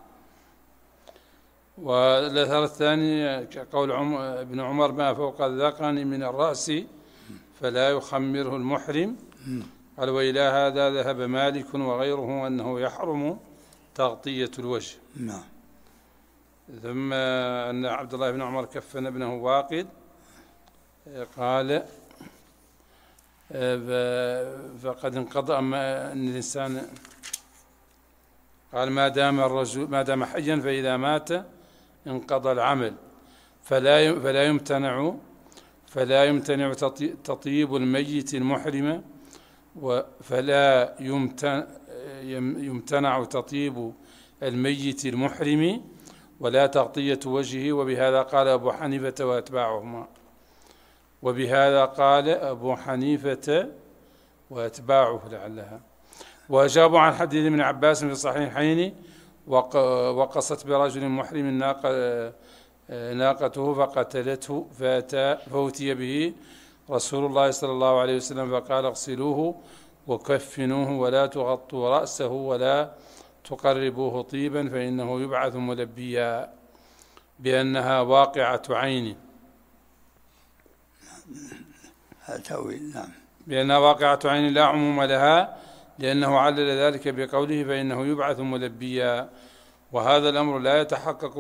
والأثر الثاني قول ابن عمر: ما فوق الذقن من الرأس فلا يخمره المحرم. قال: وإلى هذا ذهب مالك وغيره أنه يحرم تغطية الوجه. نعم. ثم أن عبد الله بن عمر كفن ابنه واقد، قال فقد انقضى. أما أن الإنسان قال ما دام حيا فإذا مات انقضى العمل، فلا يمتنع تطيب الميت المحرم، فلا يمتنع تطيب الميت المحرم ولا تغطية وجهه. وبهذا قال أبو حنيفة وأتباعهما، لعلها. وأجابوا عن حديث ابن عباس في الصحيحين: وقصت برجل محرم ناقته فقتلته، فأتي به رسول الله صلى الله عليه وسلم فقال: اغسلوه وكفنوه ولا تغطوا رأسه ولا تقربوه طيبا فإنه يبعث ملبيا بأنها واقعة عين. نعم. بأنها واقعة عين لا عموم لها، لأنه علل ذلك بقوله فإنه يبعث ملبيا. وهذا الأمر لا يتحقق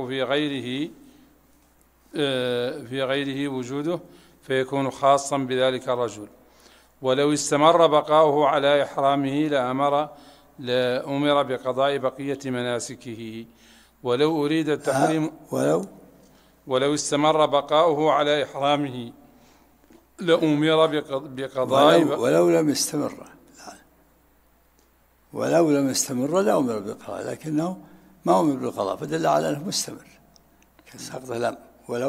في غيره وجوده، فيكون خاصا بذلك الرجل. ولو استمر بقاؤه على إحرامه لأمر بقضاء بقية مناسكه. ولو أريد التحريم ولو استمر بقاؤه على إحرامه لأمر بقضاء ولو لم يستمر لأمر بالقضاء، لكنه ما أمر بالقضاء، فدل على أنه مستمر كسقط لم.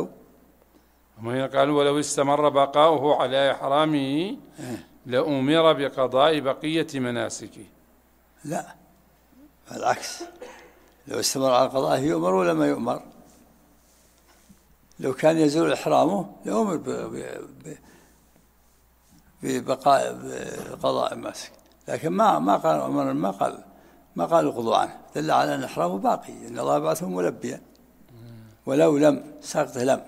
ولو استمر بقاؤه على إحرامه لأمر بقضاء بقية مناسكه. لا، العكس، لو استمر على قضائه يؤمر ولا ما يؤمر؟ لو كان يزول إحرامه لأمر ببقاء بقضاء ماسك، لكن ما قال عمر ما قال القضاء عنه، دل على أن إحرامه باقي، إن الله يبعثه ملبيا. ولو لم ساقط لم.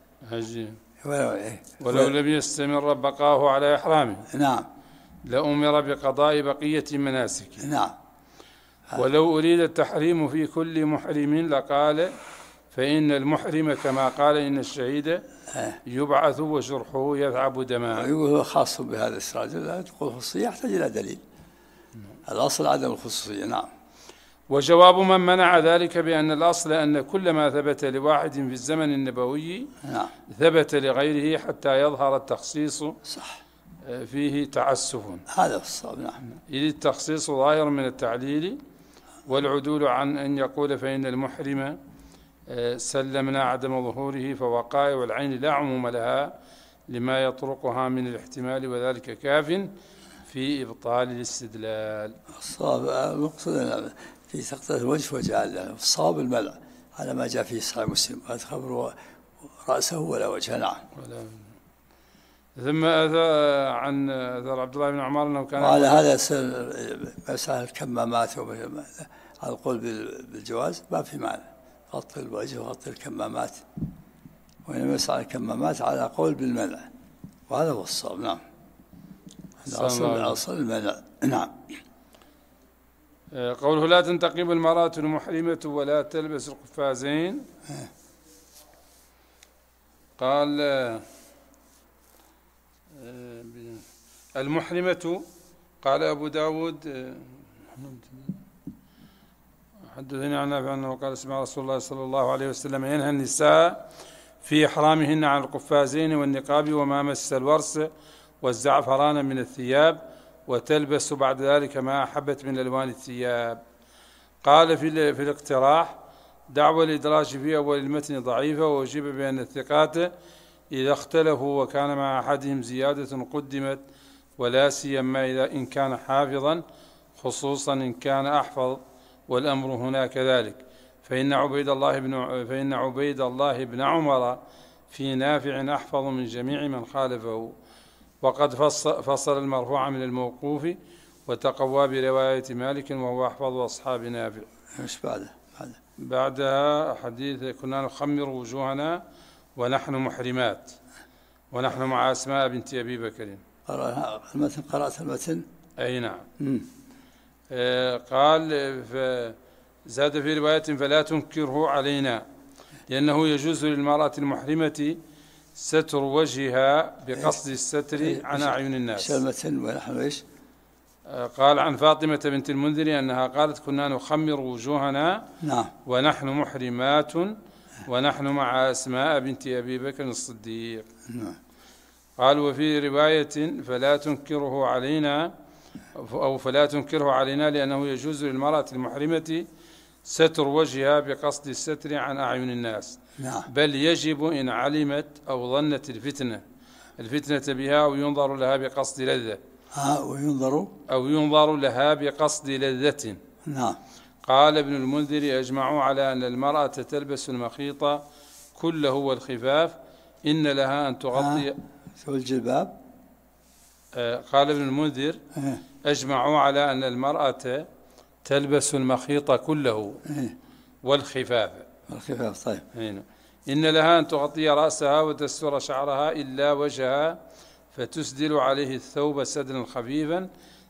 ولو لم يستمر بقاؤه على إحرامه نعم لأمر بقضاء بقية مناسكه. نعم. ولو أريد التحريم في كل محرم لقال فإن المحرم كما قال إن الشهيد يبعث وجرحه يذعب دماء. يقول خاص بهذا السراج، لا تقول خصوصية يحتاج إلى دليل. الأصل عدم الخصوصية. نعم. وجواب من منع ذلك بأن الأصل أن كل ما ثبت لواحد في الزمن النبوي ثبت لغيره حتى يظهر التخصيص. صح. فيه تعسف. هذا الصواب. نعم. إذ التخصيص ظاهر من التعليل، والعدول عن أن يقول فإن المحرم سلمنا عدم ظهوره فوقائع العين لا عموم لها لما يطرقها من الاحتمال، وذلك كاف في إبطال الاستدلال. الصواب المقصود في سقطة الوجه وجعل الصواب الملع على ما جاء في صحيح مسلم، هذا خبر رأسه ولا وجه. نعم. ثم أثر عن عبد الله بن عمر أنه كان وعلى هذا مسألة الكمامات على القول بالجواز ما في معنى غطي الوجه وغطي الكمامات، وإنما يسعى الكمامات على قول بالمنع، وهذا هو الصواب. نعم. أصل المنع. نعم. قوله لا تنتقب المرأة المحرمة ولا تلبس القفازين. قال المحرمة، قال أبو داود حدثني عن نافع أنه قال سمع رسول الله صلى الله عليه وسلم ينهى النساء في إحرامهن عن القفازين والنقاب وما مس الورس والزعفران من الثياب، وتلبس بعد ذلك ما أحبت من ألوان الثياب. قال في الاقتراح دعوى الإدراج في أول المتن ضعيفة، وأجيب بأن الثقات إذا اختلفوا وكان مع أحدهم زيادة قدمت، ولا سيما إن كان حافظا، خصوصا إن كان أحفظ، والأمر هنا كذلك. فإن عبيد الله بن عمر في نافع أحفظ من جميع من خالفه، وقد فصل المرفوع من الموقوف وتقوى برواية مالك وهو أحفظ أصحاب نافع. مش بعدها حديث كنا نخمر وجوهنا ونحن محرمات ونحن مع أسماء بنت أبي بكر. قرأت المتن. أي نعم. قال زاد في رواية فلا تنكره علينا، لأنه يجوز للمرأة المحرمة ستر وجهها بقصد الستر عن أعين الناس. سلمة ونحن إيش؟ قال عن فاطمة بنت المنذر أنها قالت كنا نخمر وجوهنا نعم ونحن محرمات ونحن مع أسماء بنت أبي بكر الصديق. نعم. قال وفي رواية فلا تنكره علينا أو فلا تنكره علينا لأنه يجوز للمرأة المحرمة ستر وجهها بقصد الستر عن أعين الناس. نعم. بل يجب إن علمت أو ظنت الفتنة بها أو ينظر لها بقصد لذة أو ينظر لها بقصد لذة. نعم. قال ابن المنذر أجمعوا على أن المرأة تلبس المخيط كله والخفاف إن لها أن تغطي الجلباب. قال ابن المنذر أجمعوا على أن المرأة تلبس المخيط كله والخفاف. طيب. إن لها أن تغطي رأسها وتستر شعرها إلا وجهها فتسدل عليه الثوب سدلا خفيفا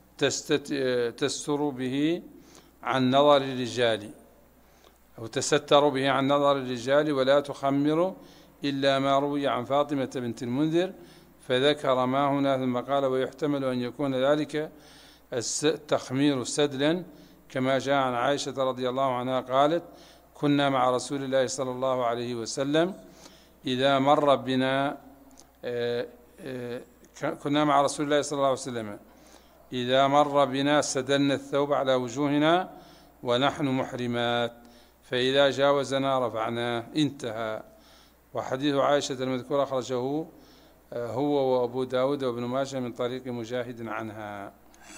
تستر به عن نظر الرجال أو تستر به عن نظر الرجال ولا تخمر إلا ما روي عن فاطمة بنت المنذر، فذكر ما هنا ثم قال ويحتمل أن يكون ذلك التخمير سدلا كما جاء عن عائشة رضي الله عنها قالت كنا مع رسول الله صلى الله عليه وسلم إذا مر بنا كنا مع رسول الله صلى الله عليه وسلم إذا مر بنا سدلنا الثوب على وجوهنا ونحن محرمات فإذا جاوزنا رفعناه. انتهى. وحديث عائشة المذكور أخرجه هو وأبو داود وابن ماجه من طريق مجاهد عنها.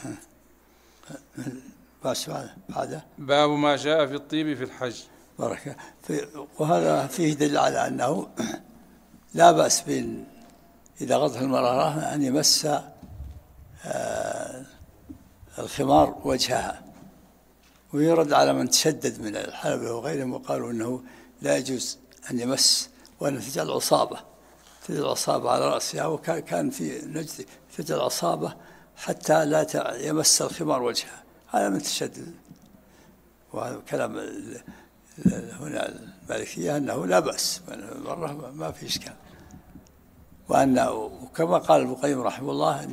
باب ما جاء في الطيب في الحج. بركة. وهذا فيه دليل على أنه لا بأس إذا غضت المرأة أن يمس الخمار وجهها، ويرد على من تشدد من الحنبلة وغيرهم وقالوا أنه لا يجوز أن يمس وأن تجعل عصابة على رأسها، وكان في نجد تجعل عصابة حتى لا يمس الخمار وجهها، هذا من تشدد. وهذا كلام هنا المالكية أنه لا بأس مرة ما في إشكال، وكما قال ابن القيم رحمه الله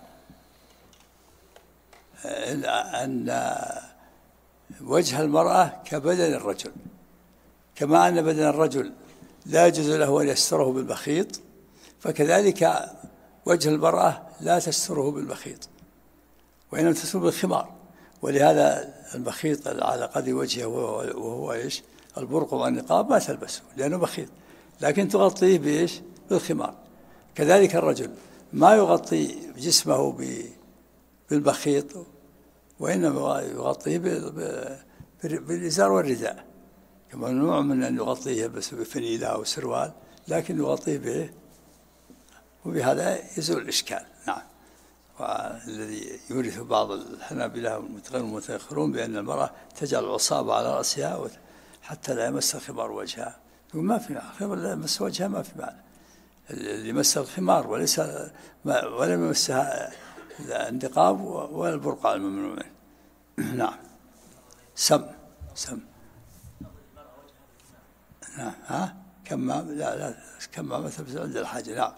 أن وجه المرأة كبدن الرجل، كما أن بدن الرجل لا يجوز له أن يستره بالمخيط، فكذلك وجه المرأة لا تستره بالمخيط وإنما تستره بالخمار. ولهذا المخيط على قدر وجهه وهو إيش؟ البرقع والنقاب ما تلبسه لأنه مخيط، لكن تغطيه بإيش؟ بالخمار. كذلك الرجل ما يغطي جسمه بالمخيط وإنما يغطيه بالإزار والرداء، كما ممنوع من أن يغطيه بس بفنيلة أو سروال، لكن يغطيه به، وبهذا يزول الإشكال. نعم. والذي يورث بعض الحنابلة والمتأخرون بأن المرأة تجعل العصابة على رأسها حتى لا يمس الخمار وجهها، ما في معنى الخمار لا يمس وجهها، ما في معنى. اللي يمس الخمار ولم يمسها النقاب ولا البرقع الممنوع. نعم. سم نعم. كمام لا كمام تلبس عند الحاجة. نعم.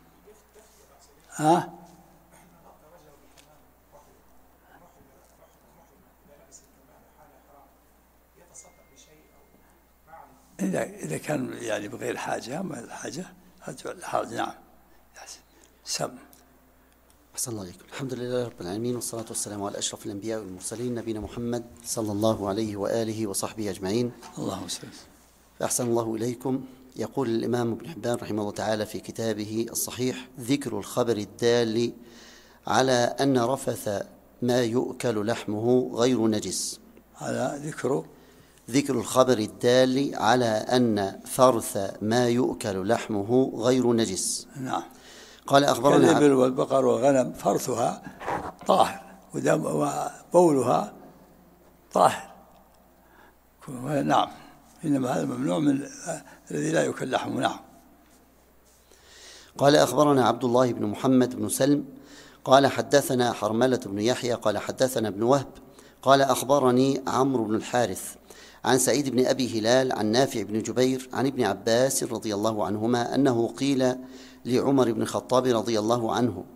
إذا كان يعني بغير حاجة، ما الحاجة الحرج. نعم. سم. أحسن الله عليكم. الحمد لله رب العالمين، والصلاة والسلام على أشرف الأنبياء والمرسلين نبينا محمد صلى الله عليه وآله وصحبه أجمعين. اللهم صل. أحسن الله إليكم. يقول الإمام ابن حبان رحمه الله تعالى في كتابه الصحيح: ذكر الخبر الدال على أن رفث ما يؤكل لحمه غير نجس. على ذكر الخبر الدال على أن فرث ما يؤكل لحمه غير نجس. نعم. قال أخبرنا الإبل والبقر والغنم فرثها طاهر وبولها طاهر. نعم. إنما هذا ممنوع من الذي لا يؤكل لحمه. نعم. قال أخبرنا عبد الله بن محمد بن سلم قال حدثنا حرملة بن يحيى قال حدثنا ابن وهب قال أخبرني عمرو بن الحارث عن سعيد بن أبي هلال عن نافع بن جبير عن ابن عباس رضي الله عنهما أنه قيل لعمر بن الخطاب رضي الله عنه: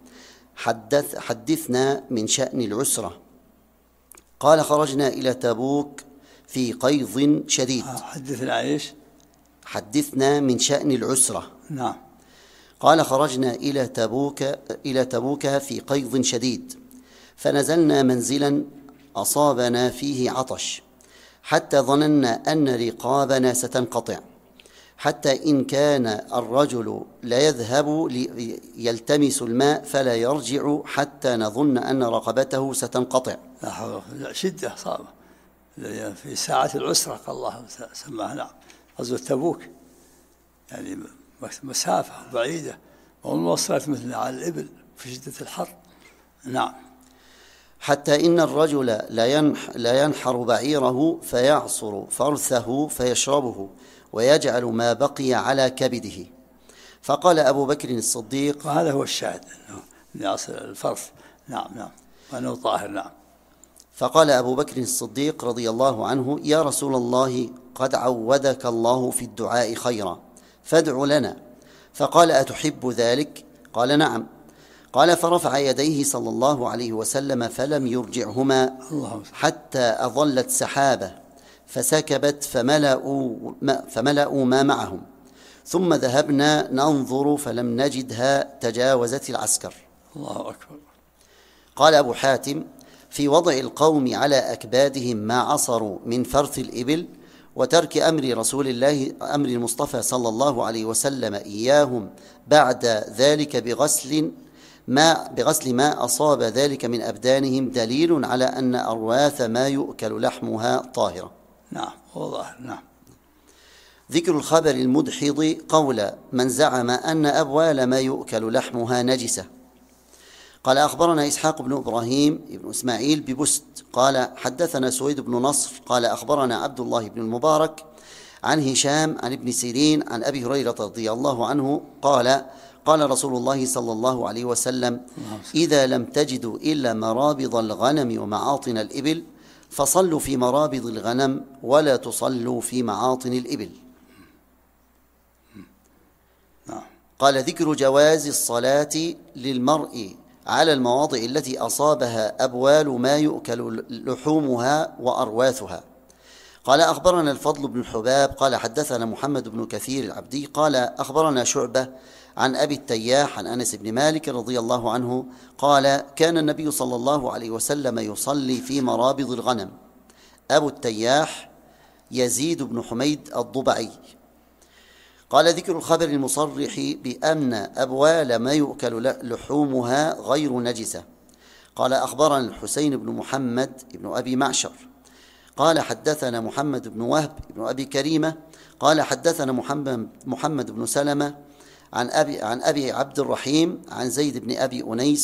حدثنا من شأن العسرة. قال: خرجنا إلى تبوك في قيظ شديد. حدثنا ايش؟ حدثنا من شأن العسرة. نعم. قال: خرجنا إلى تبوك في قيظ شديد، فنزلنا منزلا أصابنا فيه عطش، حتى ظننا أن رقابنا ستنقطع، حتى إن كان الرجل لا يذهب يلتمس الماء فلا يرجع حتى نظن أن رقبته ستنقطع. لا حول، شدة صعبة في ساعة العسرة قال الله سماها. نعم. غزوة تبوك يعني مسافة بعيدة والمواصلات مثل على الإبل في شدة الحر. نعم. حتى إن الرجل لا ينحر بعيره فيعصر فرثه فيشربه ويجعل ما بقي على كبده. فقال أبو بكر الصديق، وهذا هو الشاهد أنه يعصر الفرث. نعم نعم، وأنه طاهر. نعم. فقال أبو بكر الصديق رضي الله عنه: يا رسول الله، قد عودك الله في الدعاء خيرا، فادع لنا. فقال: أتحب ذلك؟ قال: نعم. قال: فرفع يديه صلى الله عليه وسلم فلم يرجعهما حتى أظلت سحابة فسكبت فملأوا ما معهم، ثم ذهبنا ننظر فلم نجدها تجاوزت العسكر. الله أكبر. قال أبو حاتم: في وضع القوم على أكبادهم ما عصروا من فرث الإبل وترك أمر رسول الله أمر المصطفى صلى الله عليه وسلم إياهم بعد ذلك بغسل ما أصاب ذلك من أبدانهم دليل على أن أرواث ما يؤكل لحمها طاهرة. نعم، هو ظاهر. نعم. ذكر الخبر المدحض قول من زعم أن أبوال ما يؤكل لحمها نجسة. قال: أخبرنا إسحاق بن إبراهيم بن إسماعيل ببست قال: حدثنا سويد بن نصر قال: أخبرنا عبد الله بن المبارك عن هشام عن ابن سيرين عن أبي هريرة رضي الله عنه قال: قال رسول الله صلى الله عليه وسلم: إذا لم تجدوا إلا مرابض الغنم ومعاطن الإبل فصلوا في مرابض الغنم ولا تصلوا في معاطن الإبل. قال: ذكر جواز الصلاة للمرء على المواضع التي أصابها أبوال ما يؤكل لحومها وأرواثها. قال: أخبرنا الفضل بن الحباب قال: حدثنا محمد بن كثير العبدي قال: أخبرنا شعبة عن أبي التياح عن أنس بن مالك رضي الله عنه قال: كان النبي صلى الله عليه وسلم يصلي في مرابض الغنم. أبو التياح يزيد بن حميد الضبعي. قال: ذكر الخبر المصرح بأن أبوال ما يؤكل لحومها غير نجسة. قال: أخبرنا الحسين بن محمد بن أبي معشر قال: حدثنا محمد بن وهب بن أبي كريمة قال: حدثنا محمد بن سلمة عن أبي عبد الرحيم عن زيد بن أبي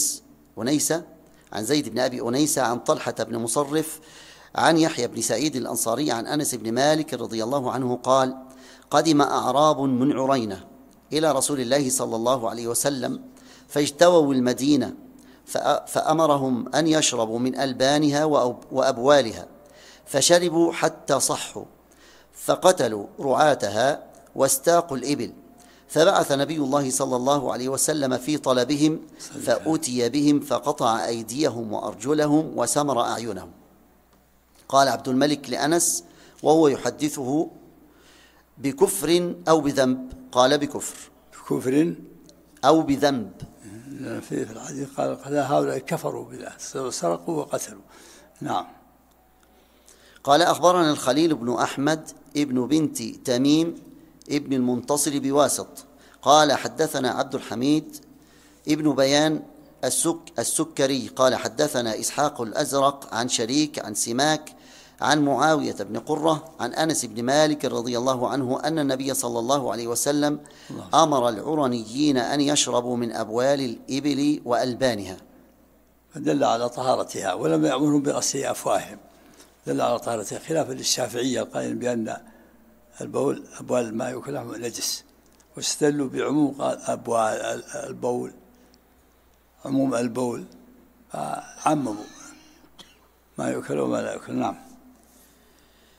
أنيسة عن طلحة بن مصرف عن يحيى بن سعيد الأنصاري عن أنس بن مالك رضي الله عنه قال: قدم أعراب من عرينة إلى رسول الله صلى الله عليه وسلم فاجتووا المدينة فأمرهم أن يشربوا من ألبانها وأبوالها، فشربوا حتى صحوا، فقتلوا رعاتها واستاقوا الإبل، فبعث نبي الله صلى الله عليه وسلم في طلبهم فأتي بهم فقطع أيديهم وأرجلهم وسمر أعينهم. قال عبد الملك لأنس وهو يحدثه: بكفر أو بذنب؟ قال: بكفر. بكفر أو بذنب. في الحديث قال: هؤلاء كفروا بالله، سرقوا وقتلوا. نعم. قال: أخبرنا الخليل بن أحمد ابن بنت تميم ابن المنتصر بواسط قال: حدثنا عبد الحميد ابن بيان السكري قال: حدثنا إسحاق الأزرق عن شريك عن سماك عن معاوية بن قرة عن أنس بن مالك رضي الله عنه أن النبي صلى الله عليه وسلم أمر العرنيين أن يشربوا من أبوال الإبل وألبانها، فدل على طهارتها ولم يأمرهم بغسل أفواههم، دل على طهارتها، خلافا للشافعية القائل بأن أبوال ما يؤكل لحمه نجس، واستدلوا بعموم أبوال البول، عموم البول، فعمموا ما يؤكل وما لا يؤكل. نعم.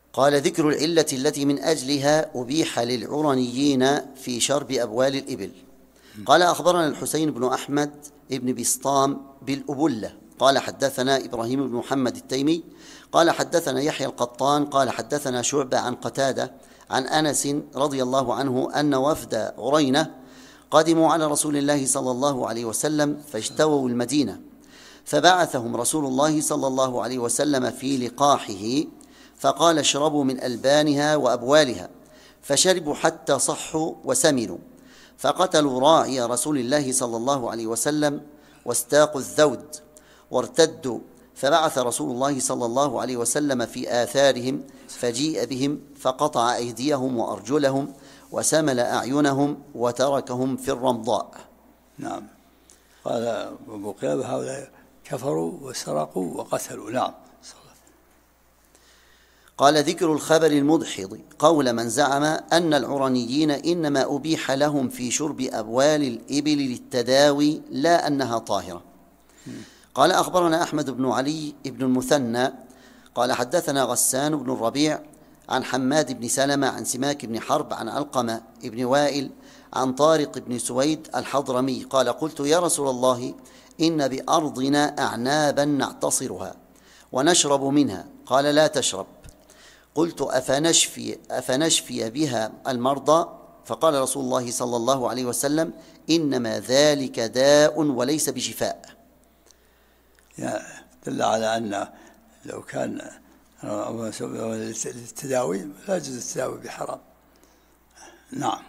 قال: ذكر العلة التي من أجلها أبيح للعرنيين في شرب أبوال الإبل. قال: أخبرنا الحسين بن أحمد بن بسطام بالأبلة قال: حدثنا إبراهيم بن محمد التيمي قال: حدثنا يحيى القطان قال: حدثنا شعبة عن قتادة عن أنس رضي الله عنه أن وفد عرينة قدموا على رسول الله صلى الله عليه وسلم فاجتووا المدينة، فبعثهم رسول الله صلى الله عليه وسلم في لقاحه فقال: اشربوا من ألبانها وأبوالها، فشربوا حتى صحوا وسمنوا، فقتلوا راعي رسول الله صلى الله عليه وسلم واستاقوا الذود وارتدوا، فبعث رسول الله صلى الله عليه وسلم في آثارهم فجيء بهم فقطع أيديهم وأرجلهم وسمل أعينهم وتركهم في الرمضاء. نعم. قال أبو قلابة: هؤلاء كفروا وسرقوا وقتلوا. نعم. قال: ذكر الخبر المدحض قول من زعم أن العرنيين إنما أبيح لهم في شرب أبوال الإبل للتداوي لا أنها طاهرة. قال: أخبرنا أحمد بن علي بن المثنى قال: حدثنا غسان بن الربيع عن حماد بن سلمة عن سماك بن حرب عن علقمة بن وائل عن طارق بن سويد الحضرمي قال: قلت: يا رسول الله، إن بأرضنا أعنابا نعتصرها ونشرب منها. قال: لا تشرب. قلت: أفنشفي بها المرضى؟ فقال رسول الله صلى الله عليه وسلم: إنما ذلك داء وليس بشفاء. دل على أن لو كان للتداوي لا يجوز التداوي بحرام. نعم.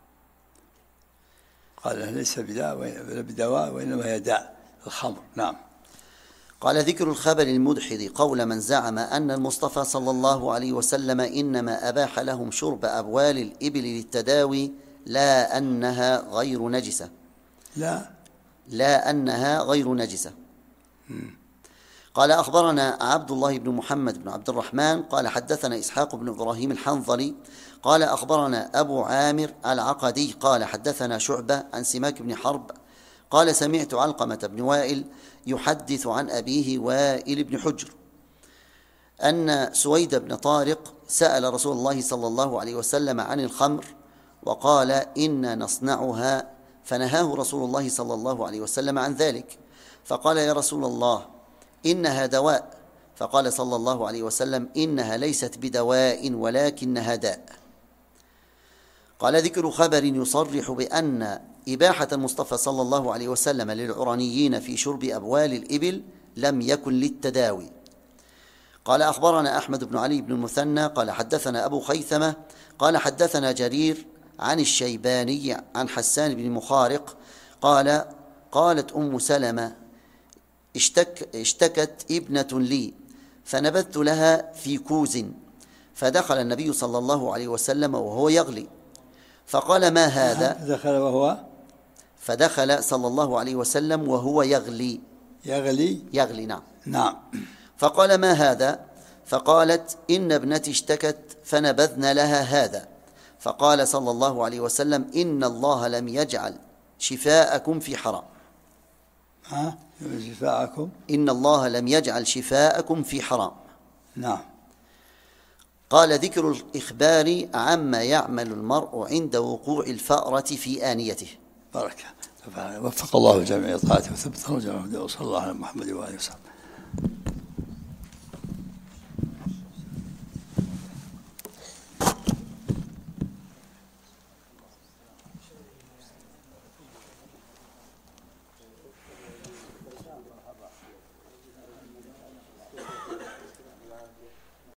قال: ليس بدواء وإنما هي داء الخمر. نعم. قال: ذكر الخبر المدحض قول من زعم أن المصطفى صلى الله عليه وسلم إنما أباح لهم شرب أبوال الإبل للتداوي لا أنها غير نجسة. لا أنها غير نجسة. قال: أخبرنا عبد الله بن محمد بن عبد الرحمن قال: حدثنا إسحاق بن إبراهيم الحنظلي قال: أخبرنا أبو عامر العقدي قال: حدثنا شعبة عن سماك بن حرب قال: سمعت علقمة بن وائل يحدث عن أبيه وائل بن حجر أن سويد بن طارق سأل رسول الله صلى الله عليه وسلم عن الخمر وقال: إنا نصنعها، فنهاه رسول الله صلى الله عليه وسلم عن ذلك، فقال: يا رسول الله، إنها دواء. فقال صلى الله عليه وسلم: إنها ليست بدواء ولكنها داء. قال: ذكر خبر يصرح بأن إباحة المصطفى صلى الله عليه وسلم للعرنيين في شرب أبوال الإبل لم يكن للتداوي. قال: أخبرنا أحمد بن علي بن المثنى قال: حدثنا أبو خيثمة قال: حدثنا جرير عن الشيباني عن حسان بن مخارق قال: قالت أم سلمة: اشتكت ابنة لي فنبذت لها في كوز، فدخل النبي صلى الله عليه وسلم وهو يغلي، فقال: ما هذا؟ فدخل صلى الله عليه وسلم وهو يغلي. نعم. فقال: ما هذا؟ فقالت: إن ابنتي اشتكت فنبذنا لها هذا. فقال صلى الله عليه وسلم: إن الله لم يجعل شفاءكم في حرام. إن الله لم يجعل شفاءكم في حرام. نعم. قال: ذكر الإخبار عما يعمل المرء عند وقوع الفأرة في آنيته. بارك. وفق الله الجميع طاعته وثبت الله، وصلى الله على محمد وآله وصحبه.